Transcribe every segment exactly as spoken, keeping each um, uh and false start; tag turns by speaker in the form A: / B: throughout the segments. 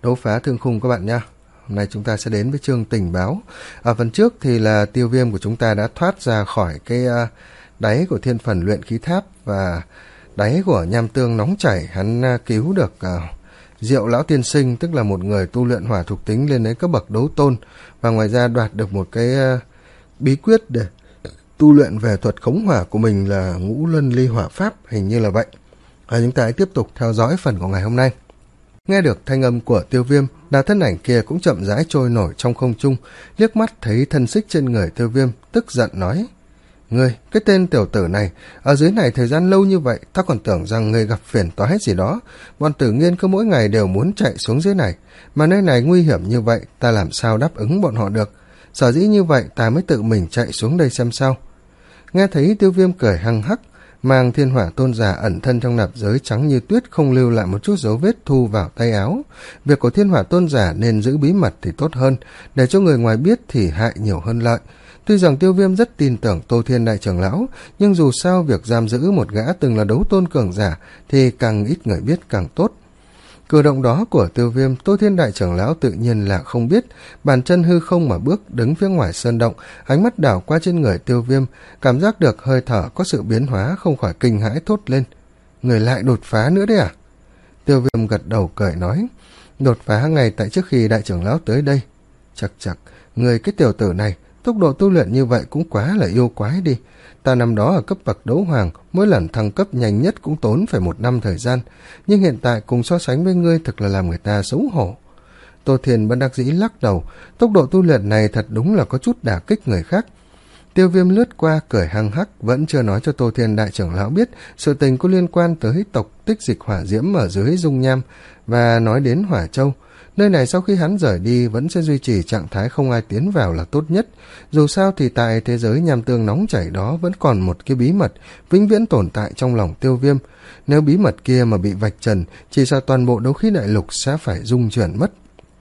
A: Đấu Phá Thương Khung các bạn nha. Hôm nay chúng ta sẽ đến với chương tình báo. Ở phần trước thì là Tiêu Viêm của chúng ta đã thoát ra khỏi cái uh, đáy của thiên phần luyện khí tháp và đáy của nham tương nóng chảy. Hắn uh, cứu được uh, Diệu Lão Tiên Sinh, tức là một người tu luyện hỏa thuộc tính lên đến cấp bậc đấu tôn, và ngoài ra đoạt được một cái uh, bí quyết để tu luyện về thuật khống hỏa của mình là Ngũ Luân Ly Hỏa Pháp, hình như là vậy. À, chúng ta hãy tiếp tục theo dõi phần của ngày hôm nay. Nghe được thanh âm của Tiêu Viêm, đà thân ảnh kia cũng chậm rãi trôi nổi trong không trung, liếc mắt thấy thân xích trên người Tiêu Viêm, tức giận nói: "Ngươi, cái tên tiểu tử này, ở dưới này thời gian lâu như vậy, ta còn tưởng rằng ngươi gặp phiền toái gì đó. Bọn Tử Nghiên cứ mỗi ngày đều muốn chạy xuống dưới này, mà nơi này nguy hiểm như vậy, ta làm sao đáp ứng bọn họ được? Sở dĩ như vậy, ta mới tự mình chạy xuống đây xem sao." Nghe thấy Tiêu Viêm cười hăng hắc, mang Thiên Hỏa Tôn giả ẩn thân trong nạp giới trắng như tuyết, không lưu lại một chút dấu vết, thu vào tay áo. Việc của Thiên Hỏa Tôn giả nên giữ bí mật thì tốt hơn, để cho người ngoài biết thì hại nhiều hơn lợi. Tuy rằng Tiêu Viêm rất tin tưởng Tô Thiên đại trưởng lão, nhưng dù sao việc giam giữ một gã từng là đấu tôn cường giả thì càng ít người biết càng tốt. Cử động đó của Tiêu Viêm, Tô Thiên đại trưởng lão tự nhiên là không biết. Bàn chân hư không mà bước đứng phía ngoài sơn động, ánh mắt đảo qua trên người Tiêu Viêm, cảm giác được hơi thở có sự biến hóa, không khỏi kinh hãi thốt lên: "Người lại đột phá nữa đấy à?" Tiêu Viêm gật đầu cười nói: "Đột phá ngày tại trước khi đại trưởng lão tới đây." "Chậc chậc, người cái tiểu tử này, tốc độ tu luyện như vậy cũng quá là yêu quái đi. Ta năm đó ở cấp bậc đấu hoàng, mỗi lần thăng cấp nhanh nhất cũng tốn phải một năm thời gian, nhưng hiện tại cùng so sánh với ngươi thực là làm người ta xấu hổ." Tô Thiên bất đắc dĩ lắc đầu, tốc độ tu luyện này thật đúng là có chút đả kích người khác. Tiêu Viêm lướt qua cười hăng hắc, vẫn chưa nói cho Tô Thiên đại trưởng lão biết sự tình có liên quan tới tộc Tích Dịch Hỏa Diễm ở dưới dung nham, và nói đến Hỏa Châu. Nơi này sau khi hắn rời đi vẫn sẽ duy trì trạng thái không ai tiến vào là tốt nhất. Dù sao thì tại thế giới nham tương nóng chảy đó vẫn còn một cái bí mật vĩnh viễn tồn tại trong lòng Tiêu Viêm. Nếu bí mật kia mà bị vạch trần, chỉ sợ toàn bộ đấu khí đại lục sẽ phải rung chuyển mất.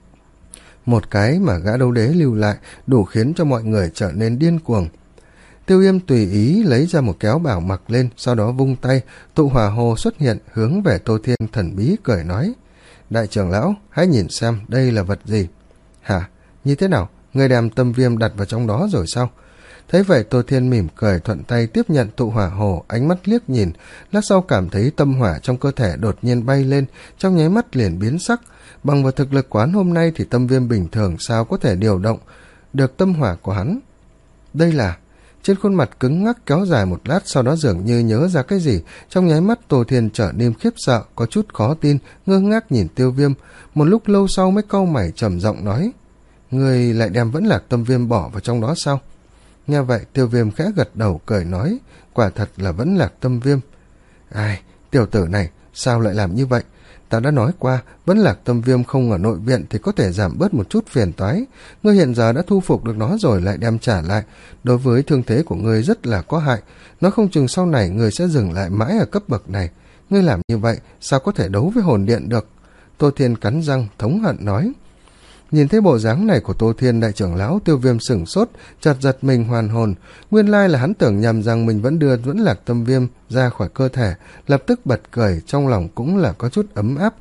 A: Một cái mà gã đấu đế lưu lại đủ khiến cho mọi người trở nên điên cuồng. Tiêu Viêm tùy ý lấy ra một kéo bảo mặc lên, sau đó vung tay, tụ hỏa hồ xuất hiện hướng về Tô Thiên thần bí cười nói: "Đại trưởng lão, hãy nhìn xem đây là vật gì." "Hả? Như thế nào? Người đem tâm viêm đặt vào trong đó rồi sao?" Thấy vậy Tô Thiên mỉm cười thuận tay tiếp nhận tụ hỏa hồ, ánh mắt liếc nhìn, lát sau cảm thấy tâm hỏa trong cơ thể đột nhiên bay lên, trong nháy mắt liền biến sắc. Bằng vào thực lực quán hôm nay thì tâm viêm bình thường sao có thể điều động được tâm hỏa của hắn. Đây là... Trên khuôn mặt cứng ngắc kéo dài một lát, sau đó dường như nhớ ra cái gì, trong nháy mắt Tô Thiên trở nên khiếp sợ, có chút khó tin, ngơ ngác nhìn Tiêu Viêm. Một lúc lâu sau mới cau mày trầm giọng nói: "Người lại đem Vẫn Lạc Tâm Viêm bỏ vào trong đó sao?" Nghe vậy Tiêu Viêm khẽ gật đầu cười nói: "Quả thật là Vẫn Lạc Tâm Viêm." "Ai, tiểu tử này sao lại làm như vậy? Ta đã nói qua, Vẫn Lạc Tâm Viêm không ở nội viện thì có thể giảm bớt một chút phiền toái. Ngươi hiện giờ đã thu phục được nó rồi lại đem trả lại, đối với thương thế của ngươi rất là có hại. Nói không chừng sau này ngươi sẽ dừng lại mãi ở cấp bậc này. Ngươi làm như vậy sao có thể đấu với hồn điện được?" Tô Thiên cắn răng thống hận nói. Nhìn thấy bộ dáng này của Tô Thiên đại trưởng lão, Tiêu Viêm sửng sốt, chợt giật mình hoàn hồn. Nguyên lai là hắn tưởng nhầm rằng mình vẫn đưa Vẫn Lạc Tâm Viêm ra khỏi cơ thể, lập tức bật cười, trong lòng cũng là có chút ấm áp.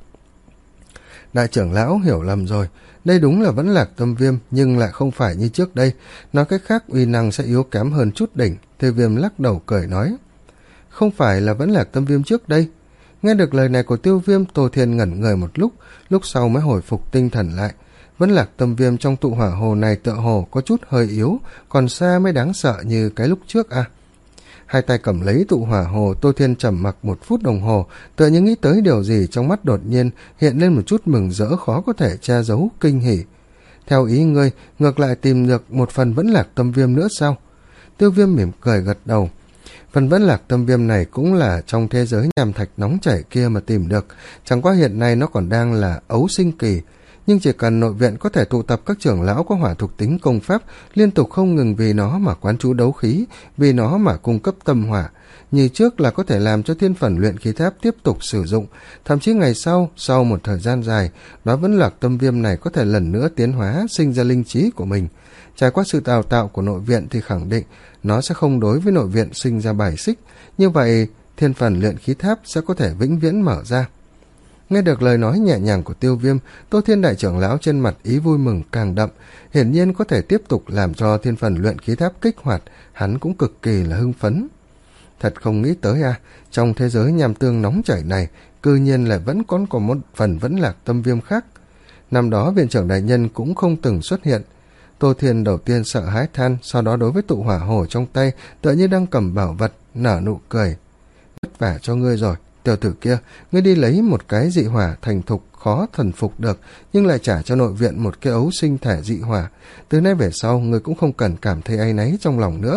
A: Đại trưởng lão hiểu lầm rồi, đây đúng là Vẫn Lạc Tâm Viêm, nhưng lại không phải như trước đây. Nói cách khác, uy năng sẽ yếu kém hơn chút đỉnh. Tiêu Viêm lắc đầu cười nói: "Không phải là Vẫn Lạc Tâm Viêm trước đây." Nghe được lời này của Tiêu Viêm, Tô Thiên ngẩn người một lúc, lúc sau mới hồi phục tinh thần lại. Vẫn Lạc Tâm Viêm trong tụ hỏa hồ này tựa hồ có chút hơi yếu, còn xa mới đáng sợ như cái lúc trước à. Hai tay cầm lấy tụ hỏa hồ, Tô Thiên trầm mặc một phút đồng hồ, tựa như nghĩ tới điều gì, trong mắt đột nhiên hiện lên một chút mừng rỡ khó có thể che giấu, kinh hỉ. "Theo ý ngươi, ngược lại tìm được một phần Vẫn Lạc Tâm Viêm nữa sao?" Tiêu Viêm mỉm cười gật đầu. Phần Vẫn Lạc Tâm Viêm này cũng là trong thế giới nham thạch nóng chảy kia mà tìm được, chẳng qua hiện nay nó còn đang là ấu sinh kỳ. Nhưng chỉ cần nội viện có thể tụ tập các trưởng lão có hỏa thuộc tính công pháp, liên tục không ngừng vì nó mà quán trú đấu khí, vì nó mà cung cấp tâm hỏa, như trước là có thể làm cho thiên phần luyện khí tháp tiếp tục sử dụng. Thậm chí ngày sau, sau một thời gian dài, nó Vẫn Lạc Tâm Viêm này có thể lần nữa tiến hóa, sinh ra linh trí của mình. Trải qua sự đào tạo của nội viện thì khẳng định nó sẽ không đối với nội viện sinh ra bài xích, như vậy thiên phần luyện khí tháp sẽ có thể vĩnh viễn mở ra. Nghe được lời nói nhẹ nhàng của Tiêu Viêm, Tô Thiên đại trưởng lão trên mặt ý vui mừng càng đậm, hiển nhiên có thể tiếp tục làm cho thiên phần luyện khí tháp kích hoạt, hắn cũng cực kỳ là hưng phấn. Thật không nghĩ tới à, trong thế giới nham tương nóng chảy này, cư nhiên lại vẫn còn có một phần vẫn lạc tâm viêm khác. Năm đó viện trưởng đại nhân cũng không từng xuất hiện. Tô Thiên đầu tiên sợ hãi than, sau đó đối với tụ hỏa hồ trong tay tựa như đang cầm bảo vật, nở nụ cười. Vất vả cho ngươi rồi, tiểu tử kia, ngươi đi lấy một cái dị hỏa thành thục khó thần phục được, nhưng lại trả cho nội viện một cái ấu sinh thể dị hỏa. Từ nay về sau, ngươi cũng không cần cảm thấy áy náy trong lòng nữa.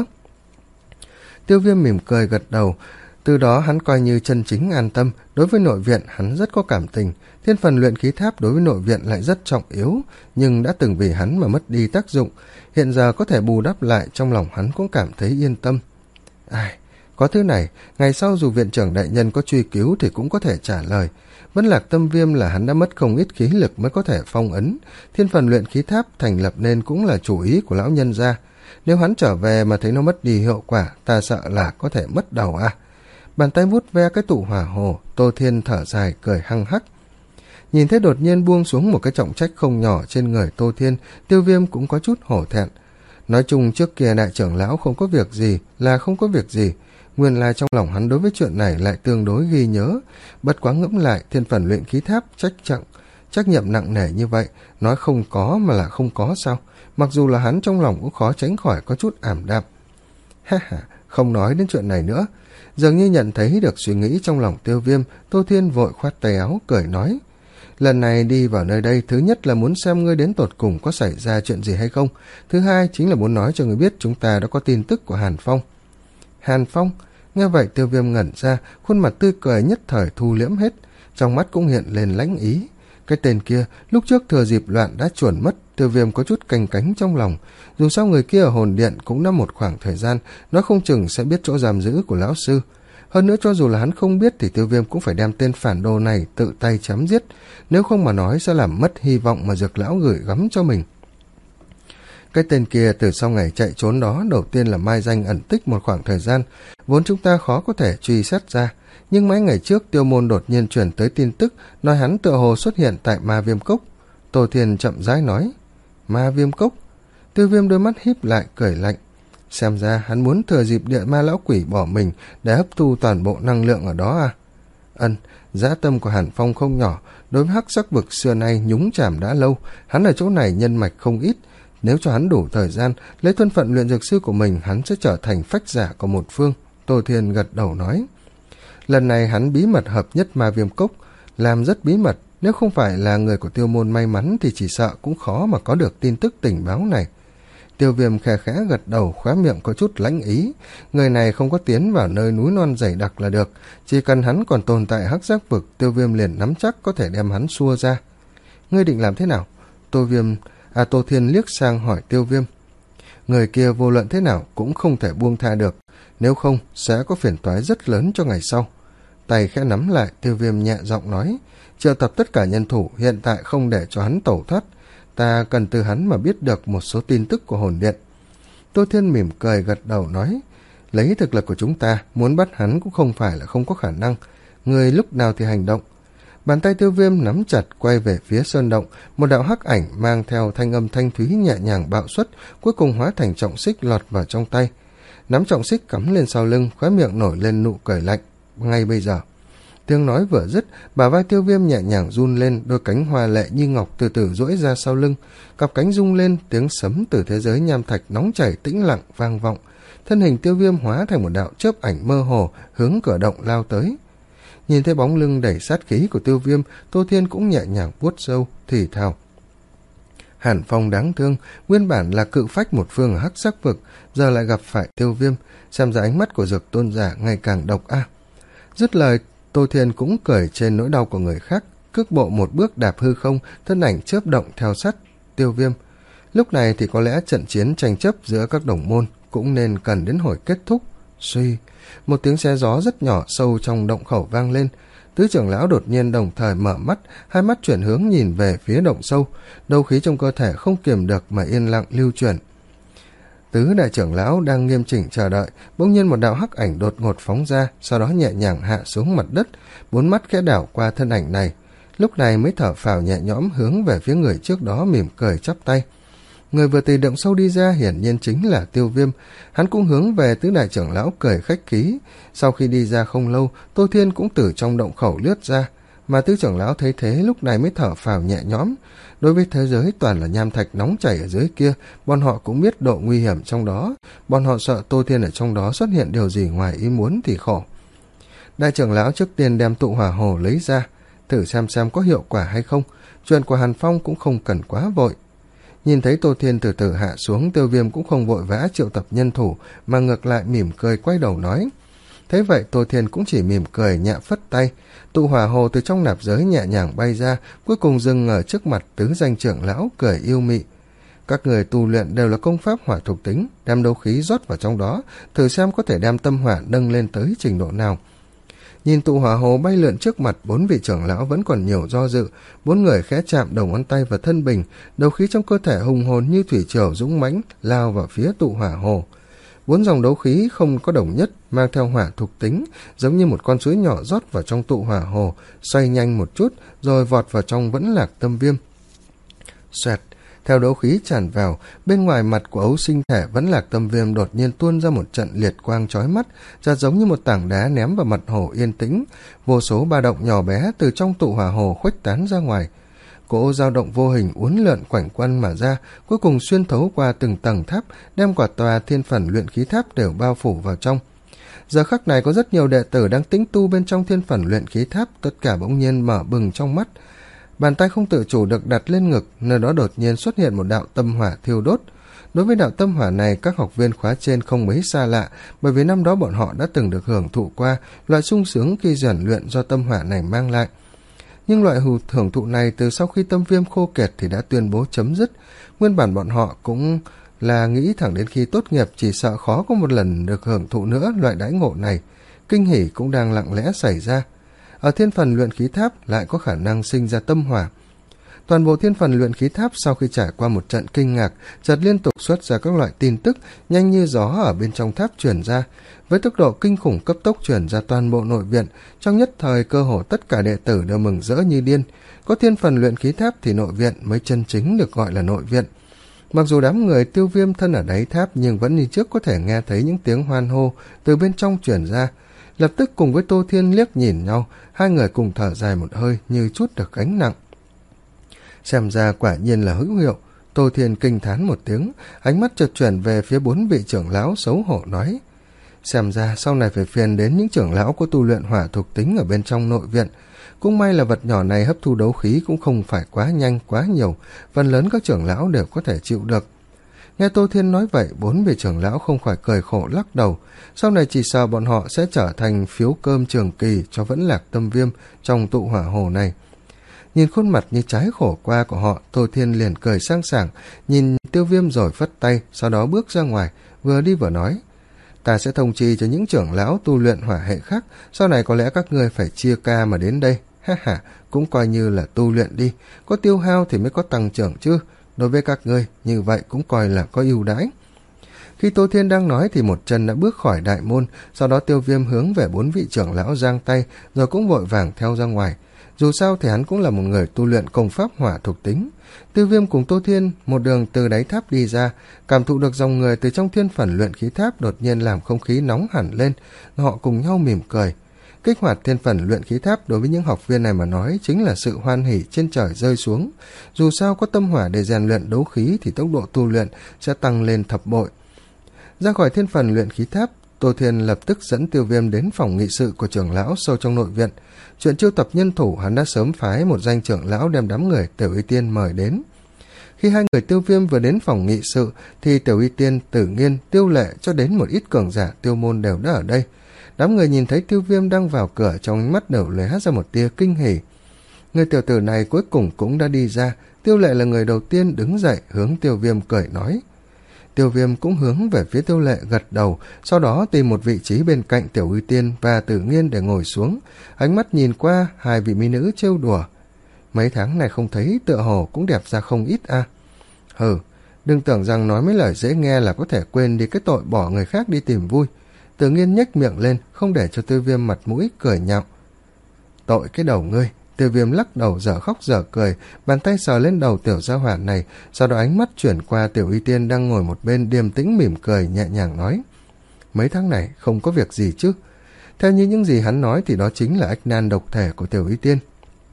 A: Tiêu Viêm mỉm cười gật đầu. Từ đó hắn coi như chân chính an tâm. Đối với nội viện hắn rất có cảm tình. Thiên phần luyện khí tháp đối với nội viện lại rất trọng yếu, nhưng đã từng vì hắn mà mất đi tác dụng. Hiện giờ có thể bù đắp lại, trong lòng hắn cũng cảm thấy yên tâm. Ai, có thứ này, ngày sau dù viện trưởng đại nhân có truy cứu thì cũng có thể trả lời. Vẫn lạc tâm viêm là hắn đã mất không ít khí lực mới có thể phong ấn. Thiên phần luyện khí tháp thành lập nên cũng là chủ ý của lão nhân gia. Nếu hắn trở về mà thấy nó mất đi hiệu quả, ta sợ là có thể mất đầu à. Bàn tay vuốt ve cái tụ hỏa hồ, Tô Thiên thở dài cười hăng hắc. Nhìn thấy đột nhiên buông xuống một cái trọng trách không nhỏ trên người Tô Thiên, Tiêu Viêm cũng có chút hổ thẹn. Nói chung trước kia đại trưởng lão không có việc gì là không có việc gì, nguyên lai trong lòng hắn đối với chuyện này lại tương đối ghi nhớ. Bất quá ngẫm lại, thiên phần luyện khí tháp trách trọng, trách nhiệm nặng nề như vậy, nói không có mà là không có sao? Mặc dù là hắn trong lòng cũng khó tránh khỏi có chút ảm đạm. Ha ha, không nói đến chuyện này nữa. Dường như nhận thấy được suy nghĩ trong lòng Tiêu Viêm, Tô Thiên vội khoát tay áo cười nói: lần này đi vào nơi đây, thứ nhất là muốn xem ngươi đến tột cùng có xảy ra chuyện gì hay không, thứ hai chính là muốn nói cho ngươi biết chúng ta đã có tin tức của Hàn Phong. Hàn Phong? Nghe vậy Tiêu Viêm ngẩn ra, khuôn mặt tươi cười nhất thời thu liễm hết, trong mắt cũng hiện lên lãnh ý. Cái tên kia lúc trước thừa dịp loạn đã chuẩn mất. Tiêu Viêm có chút canh cánh trong lòng, dù sao người kia ở hồn điện cũng đã một khoảng thời gian, nó không chừng sẽ biết chỗ giam giữ của lão sư. Hơn nữa cho dù là hắn không biết thì Tiêu Viêm cũng phải đem tên phản đồ này tự tay chém giết, nếu không mà nói sẽ làm mất hy vọng mà Dược lão gửi gắm cho mình. Cái tên kia từ sau ngày chạy trốn đó đầu tiên là mai danh ẩn tích một khoảng thời gian, vốn chúng ta khó có thể truy xét ra. Nhưng mấy ngày trước Tiêu Môn đột nhiên truyền tới tin tức nói hắn tựa hồ xuất hiện tại Ma Viêm Cốc. Tô Thiên chậm rãi nói: Ma Viêm Cốc? Tiêu Viêm đôi mắt híp lại cười lạnh. Xem ra hắn muốn thừa dịp địa ma lão quỷ bỏ mình để hấp thu toàn bộ năng lượng ở đó à? Ân, dã tâm của Hàn Phong không nhỏ, đối với hắc sắc vực xưa nay nhúng chàm đã lâu, hắn ở chỗ này nhân mạch không ít. Nếu cho hắn đủ thời gian, lấy thân phận luyện dược sư của mình, hắn sẽ trở thành phách giả của một phương. Tô Thiên gật đầu nói. Lần này hắn bí mật hợp nhất Ma Viêm Cốc, làm rất bí mật, nếu không phải là người của Tiêu Môn may mắn thì chỉ sợ cũng khó mà có được tin tức tình báo này. Tiêu Viêm khẽ khẽ gật đầu, khóe miệng có chút lãnh ý. Người này không có tiến vào nơi núi non dày đặc là được, chỉ cần hắn còn tồn tại hắc giác vực, Tiêu Viêm liền nắm chắc có thể đem hắn xua ra. Ngươi định làm thế nào? Tô Viêm, à Tô Thiên liếc sang hỏi Tiêu Viêm. Người kia vô luận thế nào cũng không thể buông tha được, nếu không sẽ có phiền toái rất lớn cho ngày sau. Tay khẽ nắm lại, Tiêu Viêm nhẹ giọng nói, triệu tập tất cả nhân thủ, hiện tại không để cho hắn tẩu thoát. Ta cần từ hắn mà biết được một số tin tức của hồn điện. Tô Thiên mỉm cười gật đầu nói, lấy thực lực của chúng ta, muốn bắt hắn cũng không phải là không có khả năng. Người lúc nào thì hành động. Bàn tay Tiêu Viêm nắm chặt quay về phía sơn động, một đạo hắc ảnh mang theo thanh âm thanh thúy nhẹ nhàng bạo xuất, cuối cùng hóa thành trọng xích lọt vào trong tay. Nắm trọng xích cắm lên sau lưng, khóe miệng nổi lên nụ cười lạnh. Ngay bây giờ. Tiếng nói vừa dứt, bả vai Tiêu Viêm nhẹ nhàng run lên, đôi cánh hoa lệ như ngọc từ từ duỗi ra sau lưng, cặp cánh rung lên, tiếng sấm từ thế giới nham thạch nóng chảy tĩnh lặng vang vọng. Thân hình Tiêu Viêm hóa thành một đạo chớp ảnh mơ hồ, hướng cửa động lao tới. Nhìn thấy bóng lưng đầy sát khí của Tiêu Viêm, Tô Thiên cũng nhẹ nhàng vuốt râu, thì thào. Hàn Phong đáng thương, nguyên bản là cự phách một phương ở hắc sắc vực, giờ lại gặp phải Tiêu Viêm, xem ra ánh mắt của Dược tôn giả ngày càng độc ác. Dứt lời, Tô Thiên cũng cười trên nỗi đau của người khác, cước bộ một bước đạp hư không, thân ảnh chớp động theo sát Tiêu Viêm. Lúc này thì có lẽ trận chiến tranh chấp giữa các đồng môn cũng nên cần đến hồi kết thúc. Suy, một tiếng xe gió rất nhỏ sâu trong động khẩu vang lên. Tứ trưởng lão đột nhiên đồng thời mở mắt, hai mắt chuyển hướng nhìn về phía động sâu, đấu khí trong cơ thể không kiềm được mà yên lặng lưu chuyển. Tứ đại trưởng lão đang nghiêm chỉnh chờ đợi, bỗng nhiên một đạo hắc ảnh đột ngột phóng ra, sau đó nhẹ nhàng hạ xuống mặt đất, bốn mắt khẽ đảo qua thân ảnh này. lúc này mới thở phào nhẹ nhõm hướng về phía người trước đó mỉm cười chắp tay. Người vừa từ động sâu đi ra hiển nhiên chính là Tiêu Viêm, hắn cũng hướng về tứ đại trưởng lão cười khách khí. Sau khi đi ra không lâu, Tô Thiên cũng từ trong động khẩu lướt ra, mà tứ trưởng lão thấy thế lúc này mới thở phào nhẹ nhõm. Đối với thế giới toàn là nham thạch nóng chảy ở dưới kia, bọn họ cũng biết độ nguy hiểm trong đó, bọn họ sợ Tô Thiên ở trong đó xuất hiện điều gì ngoài ý muốn thì khổ. Đại trưởng lão trước tiên đem tụ hỏa hồ lấy ra, thử xem xem có hiệu quả hay không. Chuyện của Hàn Phong cũng không cần quá vội. Nhìn thấy Tô Thiên từ từ hạ xuống, Tiêu Viêm cũng không vội vã triệu tập nhân thủ, mà ngược lại mỉm cười quay đầu nói. Thế vậy Tô Thiên cũng chỉ mỉm cười nhẹ phất tay, tụ hỏa hồ từ trong nạp giới nhẹ nhàng bay ra, cuối cùng dừng ở trước mặt tứ danh trưởng lão, cười yêu mị. Các người tu luyện đều là công pháp hỏa thuộc tính, đem đấu khí rót vào trong đó, thử xem có thể đem tâm hỏa nâng lên tới trình độ nào. Nhìn tụ hỏa hồ bay lượn trước mặt, bốn vị trưởng lão vẫn còn nhiều do dự, bốn người khẽ chạm đầu ngón tay vào thân bình, đấu khí trong cơ thể hùng hồn như thủy triều dũng mãnh lao vào phía tụ hỏa hồ. Bốn dòng đấu khí không có đồng nhất, mang theo hỏa thuộc tính, giống như một con suối nhỏ rót vào trong tụ hỏa hồ, xoay nhanh một chút, rồi vọt vào trong Vẫn Lạc Tâm Viêm. Xoẹt, theo đấu khí tràn vào, bên ngoài mặt của ấu sinh thể Vẫn Lạc Tâm Viêm đột nhiên tuôn ra một trận liệt quang chói mắt, chợt giống như một tảng đá ném vào mặt hồ yên tĩnh, vô số ba động nhỏ bé từ trong tụ hỏa hồ khuếch tán ra ngoài. Cỗ dao động vô hình uốn lượn quanh quanh mà ra, cuối cùng xuyên thấu qua từng tầng tháp, đem quả tòa thiên phần luyện khí tháp đều bao phủ vào trong. Giờ khắc này có rất nhiều đệ tử đang tĩnh tu bên trong thiên phần luyện khí tháp, tất cả bỗng nhiên mở bừng trong mắt. Bàn tay không tự chủ được đặt lên ngực, nơi đó đột nhiên xuất hiện một đạo tâm hỏa thiêu đốt. Đối với đạo tâm hỏa này, các học viên khóa trên không mấy xa lạ, bởi vì năm đó bọn họ đã từng được hưởng thụ qua loại sung sướng khi rèn luyện do tâm hỏa này mang lại. Nhưng loại hù hưởng thụ này từ sau khi tâm viêm khô kiệt thì đã tuyên bố chấm dứt. Nguyên bản bọn họ cũng là nghĩ thẳng đến khi tốt nghiệp chỉ sợ khó có một lần được hưởng thụ nữa loại đãi ngộ này. Kinh hỉ cũng đang lặng lẽ xảy ra. Ở thiên phần luyện khí tháp lại có khả năng sinh ra tâm hỏa. Toàn bộ thiên phần luyện khí tháp sau khi trải qua một trận kinh ngạc, chợt liên tục xuất ra các loại tin tức nhanh như gió ở bên trong tháp truyền ra, với tốc độ kinh khủng cấp tốc truyền ra toàn bộ nội viện. Trong nhất thời cơ hồ tất cả đệ tử đều mừng rỡ như điên. Có thiên phần luyện khí tháp thì nội viện mới chân chính được gọi là nội viện. Mặc dù đám người Tiêu Viêm thân ở đáy tháp nhưng vẫn như trước có thể nghe thấy những tiếng hoan hô từ bên trong truyền ra. Lập tức cùng với Tô Thiên liếc nhìn nhau, hai người cùng thở dài một hơi như chút được gánh nặng. Xem ra quả nhiên là hữu hiệu. Tô Thiên kinh thán một tiếng, ánh mắt chợt chuyển về phía bốn vị trưởng lão xấu hổ nói. Xem ra sau này phải phiền đến những trưởng lão có tu luyện hỏa thuộc tính ở bên trong nội viện. Cũng may là vật nhỏ này hấp thu đấu khí cũng không phải quá nhanh quá nhiều, phần lớn các trưởng lão đều có thể chịu được. Nghe Tô Thiên nói vậy, bốn vị trưởng lão không khỏi cười khổ lắc đầu. Sau này chỉ sợ bọn họ sẽ trở thành phiếu cơm trường kỳ cho Vẫn Lạc Tâm Viêm trong tụ hỏa hồ này. Nhìn khuôn mặt như trái khổ qua của họ, Tô Thiên liền cười sang sảng, nhìn Tiêu Viêm rồi phất tay, sau đó bước ra ngoài, vừa đi vừa nói. Ta sẽ thông chi cho những trưởng lão tu luyện hỏa hệ khác, sau này có lẽ các ngươi phải chia ca mà đến đây. Ha ha, cũng coi như là tu luyện đi, có tiêu hao thì mới có tăng trưởng chứ. Đối với các ngươi, như vậy cũng coi là có ưu đãi. Khi Tô Thiên đang nói thì một chân đã bước khỏi đại môn, sau đó Tiêu Viêm hướng về bốn vị trưởng lão giang tay, rồi cũng vội vàng theo ra ngoài. Dù sao thì hắn cũng là một người tu luyện công pháp hỏa thuộc tính. Tiêu Viêm cùng Tô Thiên một đường từ đáy tháp đi ra, cảm thụ được dòng người từ trong thiên phần luyện khí tháp đột nhiên làm không khí nóng hẳn lên, họ cùng nhau mỉm cười. Kích hoạt thiên phần luyện khí tháp đối với những học viên này mà nói chính là sự hoan hỉ trên trời rơi xuống. Dù sao có tâm hỏa để rèn luyện đấu khí thì tốc độ tu luyện sẽ tăng lên thập bội. Ra khỏi thiên phần luyện khí tháp, Tô Thiên lập tức dẫn Tiêu Viêm đến phòng nghị sự của trưởng lão sâu trong nội viện. Chuyện chiêu tập nhân thủ hắn đã sớm phái một danh trưởng lão đem đám người Tiểu Y Tiên mời đến. Khi hai người Tiêu Viêm vừa đến phòng nghị sự thì Tiểu Y Tiên, Tử Nghiên, Tiêu Lệ cho đến một ít cường giả Tiêu môn đều đã ở đây. Đám người nhìn thấy Tiêu Viêm đang vào cửa, trong ánh mắt đều lóe ra một tia kinh hỉ. Người tiểu tử này cuối cùng cũng đã đi ra. Tiêu Lệ là người đầu tiên đứng dậy hướng Tiêu Viêm cười nói. Tiêu Viêm cũng hướng về phía Tiêu Lệ gật đầu, sau đó tìm một vị trí bên cạnh Tiểu Y Tiên và Tử Nghiên để ngồi xuống, ánh mắt nhìn qua hai vị mỹ nữ trêu đùa. Mấy tháng này không thấy tựa hồ cũng đẹp ra không ít à. Hừ, đừng tưởng rằng nói mấy lời dễ nghe là có thể quên đi cái tội bỏ người khác đi tìm vui. Tử Nghiên nhếch miệng lên, không để cho Tiêu Viêm mặt mũi cười nhạo. Tội cái đầu ngươi, Tiêu Viêm lắc đầu dở khóc dở cười, bàn tay sờ lên đầu tiểu gia hỏa này, sau đó ánh mắt chuyển qua Tiểu Y Tiên đang ngồi một bên điềm tĩnh mỉm cười nhẹ nhàng nói: mấy tháng này không có việc gì chứ? Theo như những gì hắn nói thì đó chính là ách nan độc thể của Tiểu Y Tiên.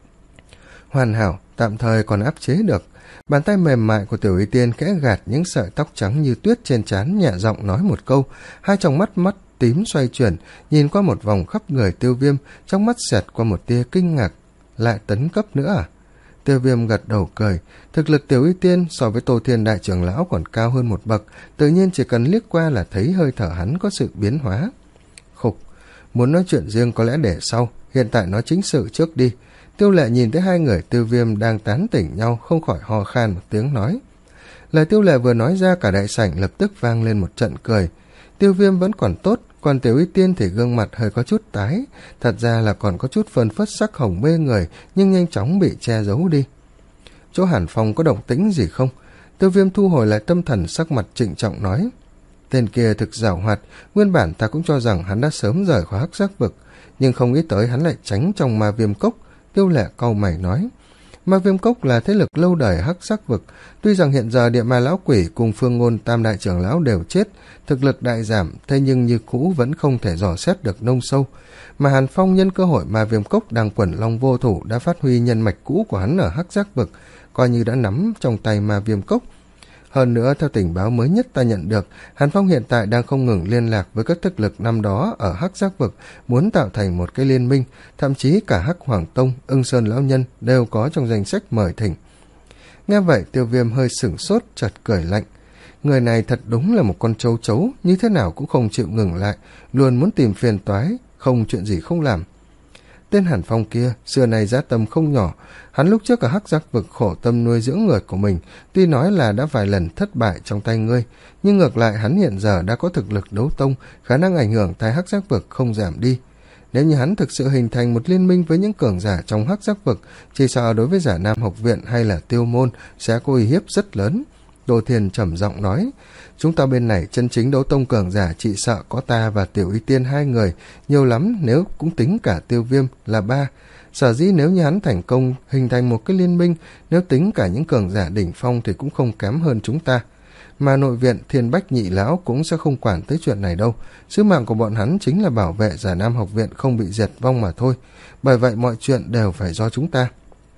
A: Hoàn hảo, tạm thời còn áp chế được. Bàn tay mềm mại của Tiểu Y Tiên khẽ gạt những sợi tóc trắng như tuyết trên trán, nhẹ giọng nói một câu, hai tròng mắt mắt tím xoay chuyển, nhìn qua một vòng khắp người Tiêu Viêm, trong mắt xẹt qua một tia kinh ngạc. Lại tấn cấp nữa à? Tiêu Viêm gật đầu cười, thực lực Tiểu Y Tiên so với Tô Thiên đại trưởng lão còn cao hơn một bậc, tự nhiên chỉ cần liếc qua là thấy hơi thở hắn có sự biến hóa. Khục, muốn nói chuyện riêng có lẽ để sau, hiện tại nói chính sự trước đi. Tiêu Lệ nhìn thấy hai người Tiêu Viêm đang tán tỉnh nhau, không khỏi ho khan một tiếng nói. Lời Tiêu Lệ vừa nói ra, cả đại sảnh lập tức vang lên một trận cười. Tiêu Viêm vẫn còn tốt, còn Tiểu Y Tiên thì gương mặt hơi có chút tái, thật ra là còn có chút phơn phất sắc hồng mê người, nhưng nhanh chóng bị che giấu đi. Chỗ Hàn Phong có động tĩnh gì không? Tiêu Viêm thu hồi lại tâm thần, sắc mặt trịnh trọng nói. Tên kia thực giảo hoạt, nguyên bản ta cũng cho rằng hắn đã sớm rời khỏi Hắc Giác Vực, nhưng không nghĩ tới hắn lại tránh trong Ma Viêm Cốc. Tiêu Lệ cau mày nói. Ma Viêm Cốc là thế lực lâu đời Hắc Giác Vực, tuy rằng hiện giờ Địa Ma Lão Quỷ cùng Phương Ngôn tam đại trưởng lão đều chết, thực lực đại giảm, thế nhưng như cũ vẫn không thể dò xét được nông sâu. Mà Hàn Phong nhân cơ hội Ma Viêm Cốc đang quẩn long vô thủ đã phát huy nhân mạch cũ của hắn ở Hắc Giác Vực, coi như đã nắm trong tay Ma Viêm Cốc. Hơn nữa, theo tình báo mới nhất ta nhận được, Hàn Phong hiện tại đang không ngừng liên lạc với các thực lực năm đó ở Hắc Giác Vực, muốn tạo thành một cái liên minh, thậm chí cả Hắc Hoàng Tông, Ưng Sơn Lão Nhân đều có trong danh sách mời thỉnh. Nghe vậy, Tiêu Viêm hơi sửng sốt, chợt cười lạnh. Người này thật đúng là một con trâu chấu, như thế nào cũng không chịu ngừng lại, luôn muốn tìm phiền toái, không chuyện gì không làm. Tên Hàn Phong kia, xưa này giá tâm không nhỏ, hắn lúc trước ở Hắc Giác Vực khổ tâm nuôi dưỡng người của mình, tuy nói là đã vài lần thất bại trong tay ngươi, nhưng ngược lại hắn hiện giờ đã có thực lực đấu tông, khả năng ảnh hưởng tại Hắc Giác Vực không giảm đi. Nếu như hắn thực sự hình thành một liên minh với những cường giả trong Hắc Giác Vực, chỉ sợ đối với Giả Nam Học Viện hay là Tiêu Môn sẽ có uy hiếp rất lớn. Tô Thiên trầm giọng nói, chúng ta bên này chân chính đấu tông cường giả chỉ sợ có ta và Tiểu Y Tiên hai người, nhiều lắm nếu cũng tính cả Tiêu Viêm là ba. Sở dĩ nếu như hắn thành công hình thành một cái liên minh, nếu tính cả những cường giả đỉnh phong thì cũng không kém hơn chúng ta. Mà nội viện Thiên Bách Nhị Lão cũng sẽ không quản tới chuyện này đâu. Sứ mạng của bọn hắn chính là bảo vệ Giả Nam Học Viện không bị diệt vong mà thôi. Bởi vậy mọi chuyện đều phải do chúng ta.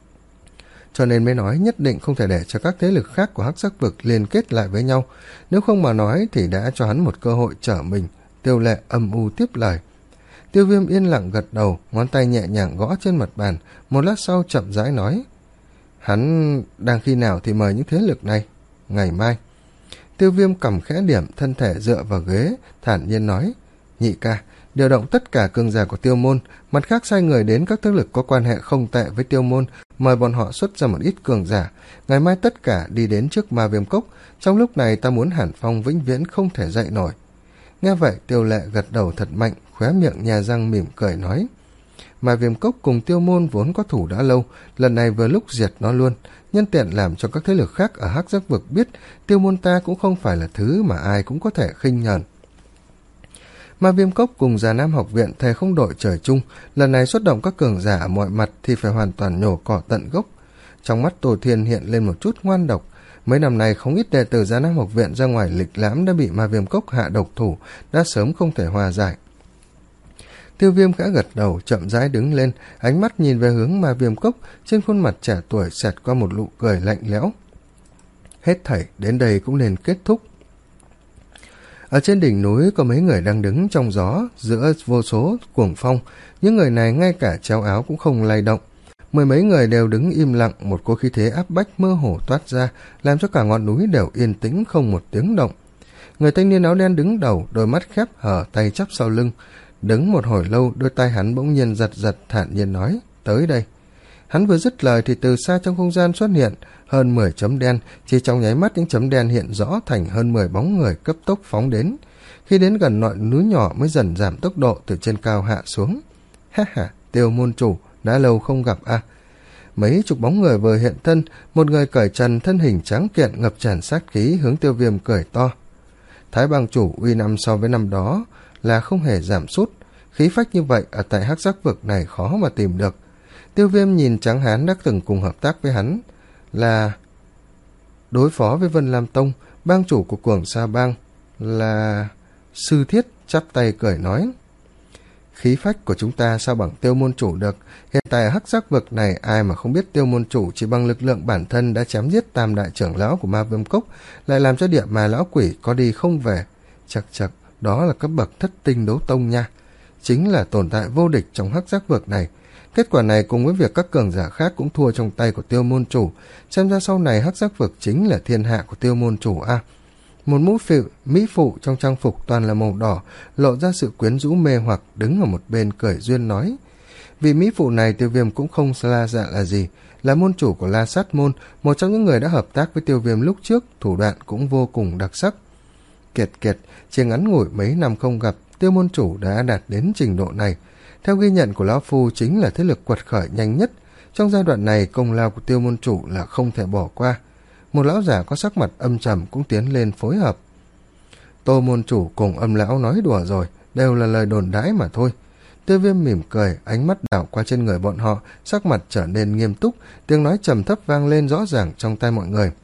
A: Cho nên mới nói nhất định không thể để cho các thế lực khác của Hắc Giác Vực liên kết lại với nhau. Nếu không mà nói thì đã cho hắn một cơ hội trở mình. Tiêu Lệ âm u tiếp lời. Tiêu Viêm yên lặng gật đầu, ngón tay nhẹ nhàng gõ trên mặt bàn, một lát sau chậm rãi nói. Hắn đang khi nào thì mời những thế lực này? Ngày mai. Tiêu Viêm cầm khẽ điểm, thân thể dựa vào ghế, thản nhiên nói. Nhị ca, điều động tất cả cường giả của Tiêu Môn, mặt khác sai người đến các thế lực có quan hệ không tệ với Tiêu Môn, mời bọn họ xuất ra một ít cường giả. Ngày mai tất cả đi đến trước Ma Viêm Cốc, trong lúc này ta muốn Hàn Phong vĩnh viễn không thể dậy nổi. Nghe vậy, Tiêu Lệ gật đầu thật mạnh, khóe miệng nhà răng mỉm cười nói. Ma Viêm Cốc cùng Tiêu Môn vốn có thủ đã lâu, lần này vừa lúc diệt nó luôn, nhân tiện làm cho các thế lực khác ở Hắc Giác Vực biết Tiêu Môn ta cũng không phải là thứ mà ai cũng có thể khinh nhờn. Ma Viêm Cốc cùng Già Nam Học Viện thề không đội trời chung, lần này xuất động các cường giả ở mọi mặt thì phải hoàn toàn nhổ cỏ tận gốc. Trong mắt Tô Thiên hiện lên một chút ngoan độc. Mấy năm nay không ít đệ tử Già Nam Học Viện ra ngoài lịch lãm đã bị Ma Viêm Cốc hạ độc thủ, đã sớm không thể hòa giải. Tiêu Viêm khẽ gật đầu, chậm rãi đứng lên, ánh mắt nhìn về hướng Ma Viêm Cốc, trên khuôn mặt trẻ tuổi xẹt qua một nụ cười lạnh lẽo. Hết thảy đến đây cũng nên kết thúc. Ở trên đỉnh núi có mấy người đang đứng trong gió, giữa vô số cuồng phong, những người này ngay cả treo áo cũng không lay động. Mười mấy người đều đứng im lặng, một cỗ khí thế áp bách mơ hồ toát ra, làm cho cả ngọn núi đều yên tĩnh không một tiếng động. Người thanh niên áo đen đứng đầu, đôi mắt khép hở, tay chắp sau lưng. Đứng một hồi lâu, đôi tay hắn bỗng nhiên giật giật, thản nhiên nói, tới đây. Hắn vừa dứt lời thì từ xa trong không gian xuất hiện hơn mười chấm đen, chỉ trong nháy mắt những chấm đen hiện rõ thành hơn mười bóng người cấp tốc phóng đến. Khi đến gần ngọn núi nhỏ mới dần giảm tốc độ từ trên cao hạ xuống. Ha ha, Tiêu môn chủ, đã lâu không gặp à. Mấy chục bóng người vừa hiện thân, một người cởi trần thân hình trắng kiện ngập tràn sát khí hướng Tiêu Viêm cười to. Thái bang chủ uy năm so với năm đó là không hề giảm sút, khí phách như vậy ở tại Hắc Giác Vực này khó mà tìm được. Tiêu Viêm nhìn Tráng Hán đã từng cùng hợp tác với hắn, là đối phó với Vân Lam Tông, bang chủ của Cuồng Sa Bang, là Sư Thiết, chắp tay cười nói: khí phách của chúng ta sao bằng Tiêu môn chủ được. Hiện tại ở hắc giác vực này, ai mà không biết Tiêu môn chủ chỉ bằng lực lượng bản thân đã chém giết tam đại trưởng lão của Ma Viêm Cốc, lại làm cho địa ma lão quỷ có đi không về. Chật chật, đó là cấp bậc thất tinh đấu tông nha, chính là tồn tại vô địch trong hắc giác vực này. Kết quả này cùng với việc các cường giả khác cũng thua trong tay của Tiêu môn chủ, xem ra sau này hắc giác vực chính là thiên hạ của Tiêu môn chủ a. À, một mũi phụ, mỹ phụ trong trang phục toàn là màu đỏ, lộ ra sự quyến rũ mê hoặc, đứng ở một bên cười duyên nói. Vì mỹ phụ này Tiêu Viêm cũng không xa dạ là gì, là môn chủ của La Sát Môn, một trong những người đã hợp tác với Tiêu Viêm lúc trước, thủ đoạn cũng vô cùng đặc sắc. Kiệt kiệt, chỉ ngắn ngủi mấy năm không gặp, Tiêu môn chủ đã đạt đến trình độ này. Theo ghi nhận của lão phu, chính là thế lực quật khởi nhanh nhất. Trong giai đoạn này, công lao của Tiêu môn chủ là không thể bỏ qua. Một lão giả có sắc mặt âm trầm cũng tiến lên phối hợp. Tô môn chủ cùng Âm lão nói đùa rồi, đều là lời đồn đãi mà thôi. Tiêu Viêm mỉm cười, ánh mắt đảo qua trên người bọn họ, sắc mặt trở nên nghiêm túc, tiếng nói trầm thấp vang lên rõ ràng trong tai mọi người.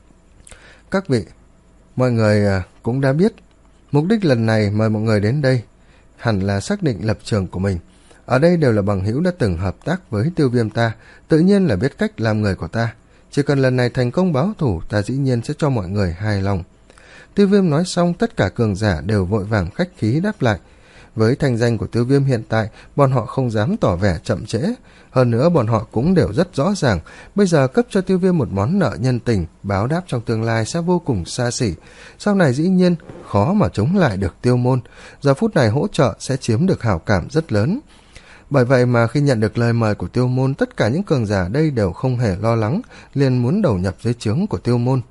A: Các vị, mọi người cũng đã biết, mục đích lần này mời mọi người đến đây hẳn là xác định lập trường của mình. Ở đây đều là bằng hữu đã từng hợp tác với Tiêu Viêm ta, tự nhiên là biết cách làm người của ta. Chỉ cần lần này thành công báo thủ, ta dĩ nhiên sẽ cho mọi người hài lòng. Tiêu Viêm nói xong, tất cả cường giả đều vội vàng khách khí đáp lại. Với thành danh của Tiêu Viêm hiện tại, bọn họ không dám tỏ vẻ chậm trễ. Hơn nữa bọn họ cũng đều rất rõ ràng, bây giờ cấp cho Tiêu Viêm một món nợ nhân tình, báo đáp trong tương lai sẽ vô cùng xa xỉ. Sau này dĩ nhiên khó mà chống lại được Tiêu môn, giờ phút này hỗ trợ sẽ chiếm được hảo cảm rất lớn. Bởi vậy mà khi nhận được lời mời của Tiêu môn, tất cả những cường giả đây đều không hề lo lắng, liền muốn đầu nhập dưới trướng của Tiêu môn.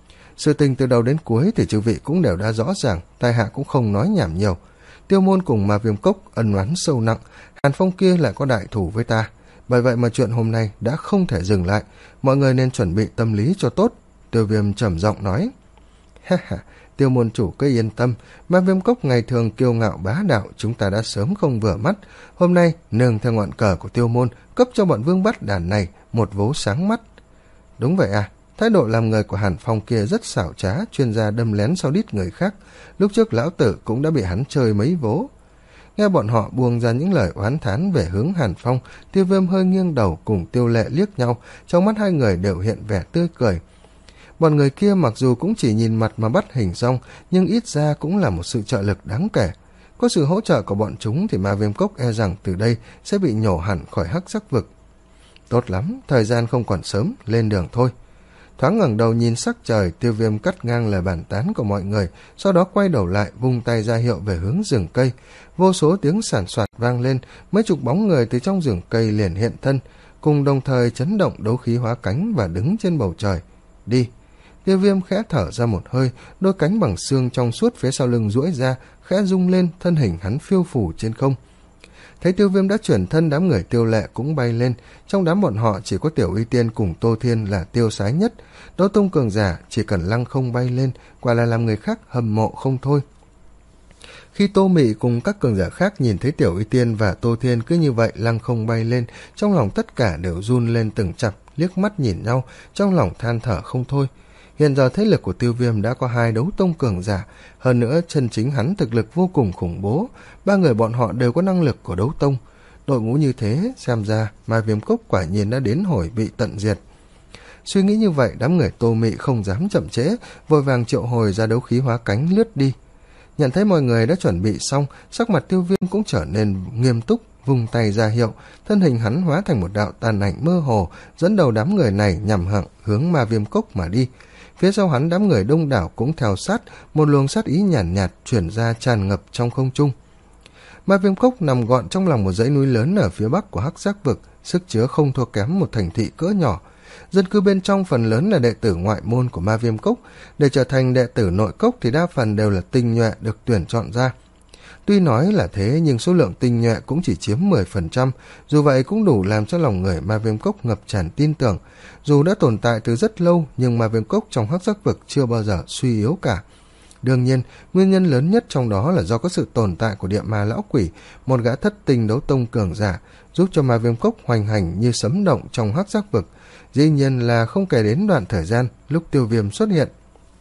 A: Sự tình từ đầu đến cuối thì chư vị cũng đều đã rõ ràng, tai hạ cũng không nói nhảm nhiều. Tiêu môn cùng Ma Viêm Cốc ân oán sâu nặng, Hàn Phong kia lại có đại thủ với ta, bởi vậy mà chuyện hôm nay đã không thể dừng lại, mọi người nên chuẩn bị tâm lý cho tốt. Tiêu Viêm trầm giọng nói. Ha ha, Tiêu môn chủ cứ yên tâm, Ma Viêm Cốc ngày thường kiêu ngạo bá đạo, chúng ta đã sớm không vừa mắt. Hôm nay nương theo ngọn cờ của Tiêu môn, cấp cho bọn vương bắt đàn này một vố sáng mắt. Đúng vậy à, thái độ làm người của Hàn Phong kia rất xảo trá, chuyên gia đâm lén sau đít người khác. Lúc trước lão tử cũng đã bị hắn chơi mấy vố. Nghe bọn họ buông ra những lời oán thán về hướng Hàn Phong, Tiêu Viêm hơi nghiêng đầu cùng Tiêu Lệ liếc nhau, trong mắt hai người đều hiện vẻ tươi cười. Bọn người kia mặc dù cũng chỉ nhìn mặt mà bắt hình dong, nhưng ít ra cũng là một sự trợ lực đáng kể. Có sự hỗ trợ của bọn chúng thì Ma Viêm Cốc e rằng từ đây sẽ bị nhổ hẳn khỏi hắc sắc vực. Tốt lắm, thời gian không còn sớm, lên đường thôi. Thoáng ngẩng đầu nhìn sắc trời, Tiêu Viêm cắt ngang lời bàn tán của mọi người, sau đó quay đầu lại vung tay ra hiệu về hướng rừng cây. Vô số tiếng sàn soạt vang lên, mấy chục bóng người từ trong rừng cây liền hiện thân, cùng đồng thời chấn động đấu khí hóa cánh và đứng trên bầu trời. Đi! Tiêu Viêm khẽ thở ra một hơi, đôi cánh bằng xương trong suốt phía sau lưng duỗi ra, khẽ rung lên, thân hình hắn phiêu phù trên không. Thấy Tiêu Viêm đã chuyển thân, đám người Tiêu Lệ cũng bay lên, trong đám bọn họ chỉ có Tiểu Y Tiên cùng Tô Thiên là tiêu sái nhất. Đấu tông cường giả chỉ cần lăng không bay lên, quả là làm người khác hâm mộ không thôi. Khi Tô Mị cùng các cường giả khác nhìn thấy Tiểu Y Tiên và Tô Thiên cứ như vậy lăng không bay lên, trong lòng tất cả đều run lên từng chập, liếc mắt nhìn nhau, trong lòng than thở không thôi. Hiện giờ thế lực của Tiêu Viêm đã có hai đấu tông cường giả, hơn nữa chân chính hắn thực lực vô cùng khủng bố, ba người bọn họ đều có năng lực của đấu tông. Đội ngũ như thế, xem ra Ma Viêm Cốc quả nhiên đã đến hồi bị tận diệt. Suy nghĩ như vậy, đám người Tô Mị không dám chậm trễ, vội vàng triệu hồi ra đấu khí hóa cánh lướt đi. Nhận thấy mọi người đã chuẩn bị xong, sắc mặt Tiêu Viêm cũng trở nên nghiêm túc, vung tay ra hiệu, thân hình hắn hóa thành một đạo tàn ảnh mơ hồ, dẫn đầu đám người này nhằm hạng hướng Ma Viêm Cốc mà đi. Phía sau hắn đám người đông đảo cũng theo sát, một luồng sát ý nhàn nhạt, nhạt chuyển ra tràn ngập trong không trung. Ma Viêm Cốc nằm gọn trong lòng một dãy núi lớn ở phía bắc của hắc giác vực, sức chứa không thua kém một thành thị cỡ nhỏ. Dân cư bên trong phần lớn là đệ tử ngoại môn của Ma Viêm Cốc, để trở thành đệ tử nội cốc thì đa phần đều là tinh nhuệ được tuyển chọn ra. Tuy nói là thế nhưng số lượng tinh nhuệ cũng chỉ chiếm mười phần trăm, dù vậy cũng đủ làm cho lòng người Ma Viêm Cốc ngập tràn tin tưởng. Dù đã tồn tại từ rất lâu nhưng Ma Viêm Cốc trong hắc giác vực chưa bao giờ suy yếu cả. Đương nhiên, nguyên nhân lớn nhất trong đó là do có sự tồn tại của địa ma lão quỷ, một gã thất tinh đấu tông cường giả, giúp cho ma viêm cốc hoành hành như sấm động trong hắc giác vực. Dĩ nhiên là không kể đến đoạn thời gian lúc Tiêu Viêm xuất hiện.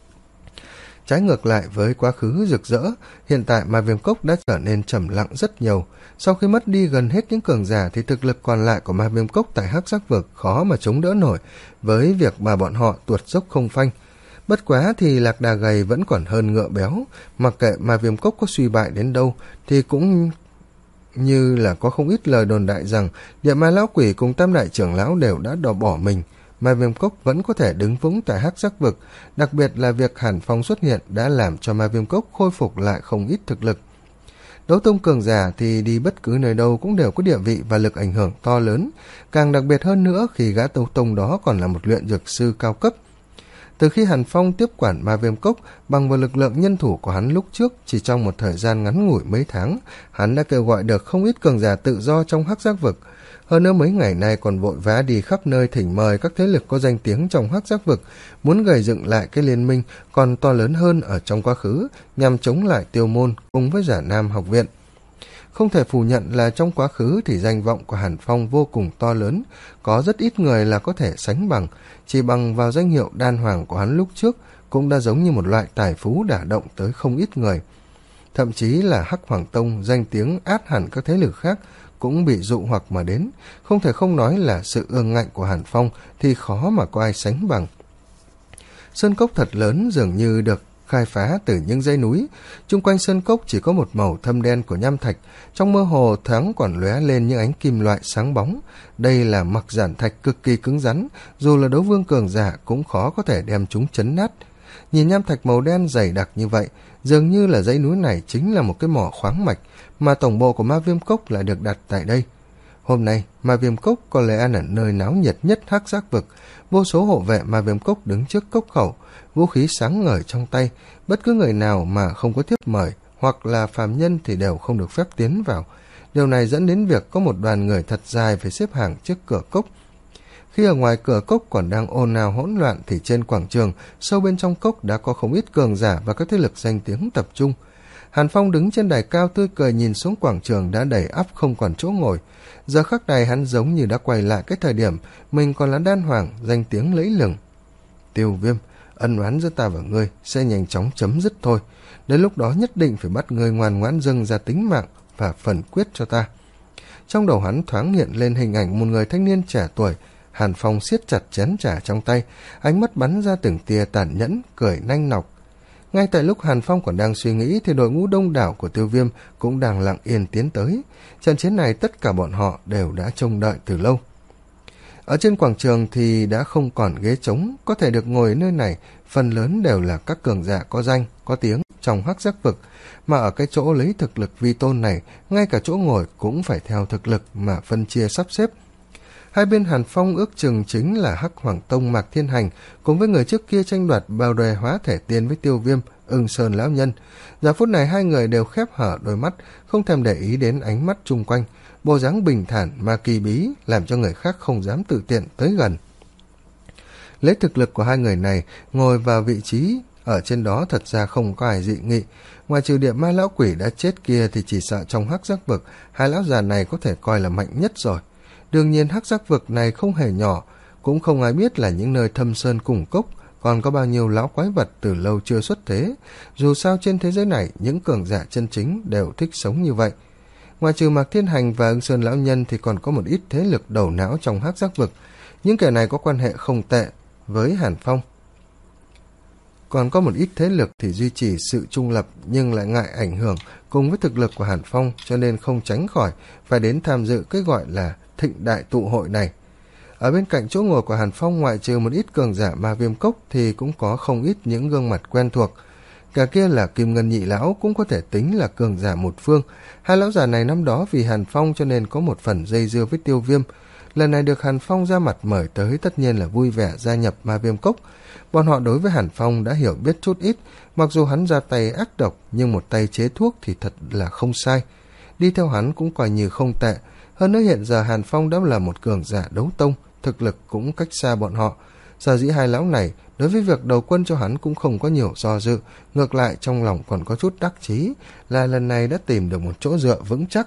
A: Trái ngược lại với quá khứ rực rỡ, hiện tại ma viêm cốc đã trở nên trầm lặng rất nhiều. Sau khi mất đi gần hết những cường giả thì thực lực còn lại của ma viêm cốc tại hắc giác vực khó mà chống đỡ nổi với việc mà bọn họ tuột dốc không phanh. Bất quá thì lạc đà gầy vẫn còn hơn ngựa béo, mặc kệ ma viêm cốc có suy bại đến đâu thì cũng như là có không ít lời đồn đại rằng địa ma lão quỷ cùng tam đại trưởng lão đều đã đỏ bỏ mình. Ma viêm cốc vẫn có thể đứng vững tại hắc giác vực, đặc biệt là việc Hàn Phong xuất hiện đã làm cho ma viêm cốc khôi phục lại không ít thực lực. Đấu tông cường giả thì đi bất cứ nơi đâu cũng đều có địa vị và lực ảnh hưởng to lớn, càng đặc biệt hơn nữa khi gã đấu tông đó còn là một luyện dược sư cao cấp. Từ khi Hàn Phong tiếp quản ma viêm cốc, bằng vào lực lượng nhân thủ của hắn lúc trước, chỉ trong một thời gian ngắn ngủi mấy tháng, hắn đã kêu gọi được không ít cường giả tự do trong hắc giác vực. Hơn nữa mấy ngày nay còn vội vã đi khắp nơi thỉnh mời các thế lực có danh tiếng trong hắc giác vực, muốn gầy dựng lại cái liên minh còn to lớn hơn ở trong quá khứ, nhằm chống lại Tiêu Môn cùng với Giả Nam học viện. Không thể phủ nhận là trong quá khứ thì danh vọng của Hàn Phong vô cùng to lớn, có rất ít người là có thể sánh bằng, chỉ bằng vào danh hiệu đan hoàng của hắn lúc trước cũng đã giống như một loại tài phú đả động tới không ít người. Thậm chí là Hắc Hoàng Tông danh tiếng át hẳn các thế lực khác cũng bị dụ hoặc mà đến, không thể không nói là sự ương ngạnh của Hàn Phong thì khó mà có ai sánh bằng. Sơn cốc thật lớn dường như được khai phá từ những dãy núi, chung quanh sơn cốc chỉ có một màu thâm đen của nham thạch, trong mơ hồ thoáng còn lóe lên những ánh kim loại sáng bóng. Đây là mặc giản thạch cực kỳ cứng rắn, dù là đấu vương cường giả cũng khó có thể đem chúng chấn nát. Nhìn nham thạch màu đen dày đặc như vậy, dường như là dãy núi này chính là một cái mỏ khoáng mạch, mà tổng bộ của ma viêm cốc lại được đặt tại đây. Hôm nay, ma viêm cốc có lẽ là nơi náo nhiệt nhất hắc giác vực, vô số hộ vệ ma viêm cốc đứng trước cốc khẩu, vũ khí sáng ngời trong tay, bất cứ người nào mà không có thiếp mời hoặc là phàm nhân thì đều không được phép tiến vào. Điều này dẫn đến việc có một đoàn người thật dài phải xếp hàng trước cửa cốc. Khi ở ngoài cửa cốc còn đang ồn ào hỗn loạn thì trên quảng trường, sâu bên trong cốc đã có không ít cường giả và các thế lực danh tiếng tập trung. Hàn Phong đứng trên đài cao tươi cười nhìn xuống quảng trường đã đầy ắp không còn chỗ ngồi. Giờ khắc này hắn giống như đã quay lại cái thời điểm mình còn là đan hoàng, danh tiếng lẫy lừng. Tiêu Viêm, ân oán giữa ta và ngươi sẽ nhanh chóng chấm dứt thôi. Đến lúc đó nhất định phải bắt ngươi ngoan ngoãn dâng ra tính mạng và phần quyết cho ta. Trong đầu hắn thoáng hiện lên hình ảnh một người thanh niên trẻ tuổi. Hàn Phong siết chặt chén trà trong tay, ánh mắt bắn ra từng tia tàn nhẫn, cười nanh nọc. Ngay tại lúc Hàn Phong còn đang suy nghĩ thì đội ngũ đông đảo của Tiêu Viêm cũng đang lặng yên tiến tới. Trận chiến này tất cả bọn họ đều đã trông đợi từ lâu. Ở trên quảng trường thì đã không còn ghế trống có thể được ngồi nơi này, phần lớn đều là các cường giả có danh, có tiếng trong hắc giác vực, mà ở cái chỗ lấy thực lực vi tôn này, ngay cả chỗ ngồi cũng phải theo thực lực mà phân chia sắp xếp. Hai bên Hàn Phong ước chừng chính là Hắc Hoàng Tông Mạc Thiên Hành cùng với người trước kia tranh đoạt bao đời hóa thể tiên với Tiêu Viêm, Ưng Sơn lão nhân. Giờ phút này hai người đều khép hở đôi mắt, không thèm để ý đến ánh mắt chung quanh, bộ dáng bình thản mà kỳ bí làm cho người khác không dám tự tiện tới gần. Lấy thực lực của hai người này ngồi vào vị trí ở trên đó thật ra không có ai dị nghị, ngoài trừ địa ma lão quỷ đã chết kia thì chỉ sợ trong hắc giác vực hai lão già này có thể coi là mạnh nhất rồi. Đương nhiên hắc giác vực này không hề nhỏ, cũng không ai biết là những nơi thâm sơn cùng cốc còn có bao nhiêu lão quái vật từ lâu chưa xuất thế. Dù sao trên thế giới này những cường giả chân chính đều thích sống như vậy. Ngoài trừ Mạc Thiên Hành và Ưng Sơn lão nhân thì còn có một ít thế lực đầu não trong hắc giác vực. Những kẻ này có quan hệ không tệ với Hàn Phong. Còn có một ít thế lực thì duy trì sự trung lập nhưng lại ngại ảnh hưởng cùng với thực lực của Hàn Phong, cho nên không tránh khỏi phải đến tham dự cái gọi là thịnh đại tụ hội này. Ở bên cạnh chỗ ngồi của Hàn Phong, ngoại trừ một ít cường giả ma viêm cốc thì cũng có không ít những gương mặt quen thuộc. Cả kia là Kim Ngân nhị lão cũng có thể tính là cường giả một phương. Hai lão già này năm đó vì Hàn Phong cho nên có một phần dây dưa với Tiêu Viêm. Lần này được Hàn Phong ra mặt mời tới tất nhiên là vui vẻ gia nhập ma viêm cốc. Bọn họ đối với Hàn Phong đã hiểu biết chút ít, mặc dù hắn ra tay ác độc nhưng một tay chế thuốc thì thật là không sai. Đi theo hắn cũng coi như không tệ. Hơn nữa hiện giờ Hàn Phong đã là một cường giả đấu tông, thực lực cũng cách xa bọn họ. Sở dĩ hai lão này đối với việc đầu quân cho hắn cũng không có nhiều do dự, ngược lại trong lòng còn có chút đắc chí là lần này đã tìm được một chỗ dựa vững chắc.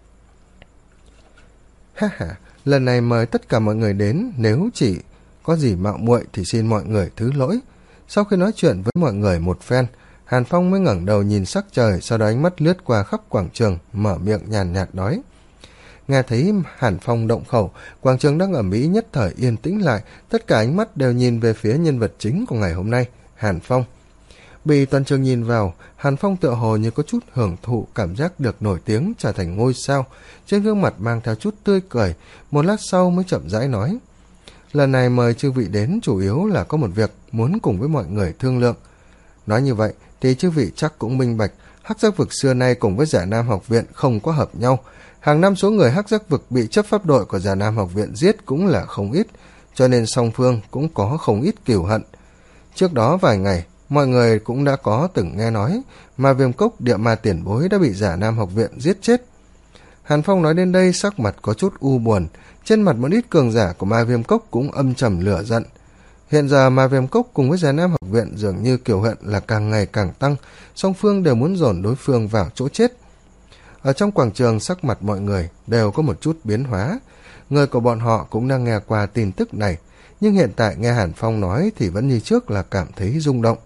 A: Ha ha, lần này mời tất cả mọi người đến, nếu chỉ có gì mạo muội thì xin mọi người thứ lỗi. Sau khi nói chuyện với mọi người một phen, Hàn Phong mới ngẩng đầu nhìn sắc trời, sau đó ánh mắt lướt qua khắp quảng trường, mở miệng nhàn nhạt nói. Nghe thấy Hàn Phong động khẩu, quảng trường đang ở Mỹ nhất thời yên tĩnh lại, tất cả ánh mắt đều nhìn về phía nhân vật chính của ngày hôm nay, Hàn Phong. Bị toàn trường nhìn vào, Hàn Phong tựa hồ như có chút hưởng thụ cảm giác được nổi tiếng trở thành ngôi sao, trên gương mặt mang theo chút tươi cười, một lát sau mới chậm rãi nói. Lần này mời chư vị đến chủ yếu là có một việc muốn cùng với mọi người thương lượng. Nói như vậy thì chư vị chắc cũng minh bạch, Hắc Giác Vực xưa nay cùng với Giả Nam Học Viện không có hợp nhau. Hàng năm số người Hắc Giác Vực bị chấp pháp đội của Giả Nam Học Viện giết cũng là không ít, cho nên song phương cũng có không ít cừu hận. Trước đó vài ngày, mọi người cũng đã có từng nghe nói mà Viêm Cốc địa ma tiền bối đã bị Giả Nam Học Viện giết chết. Hàn Phong nói đến đây sắc mặt có chút u buồn, trên mặt một ít cường giả của Ma Viêm Cốc cũng âm trầm lửa giận. Hiện giờ Ma Viêm Cốc cùng với Giả Nam Học Viện dường như kiểu hận là càng ngày càng tăng, song phương đều muốn dồn đối phương vào chỗ chết. Ở trong quảng trường sắc mặt mọi người đều có một chút biến hóa, người của bọn họ cũng đang nghe qua tin tức này, nhưng hiện tại nghe Hàn Phong nói thì vẫn như trước là cảm thấy rung động.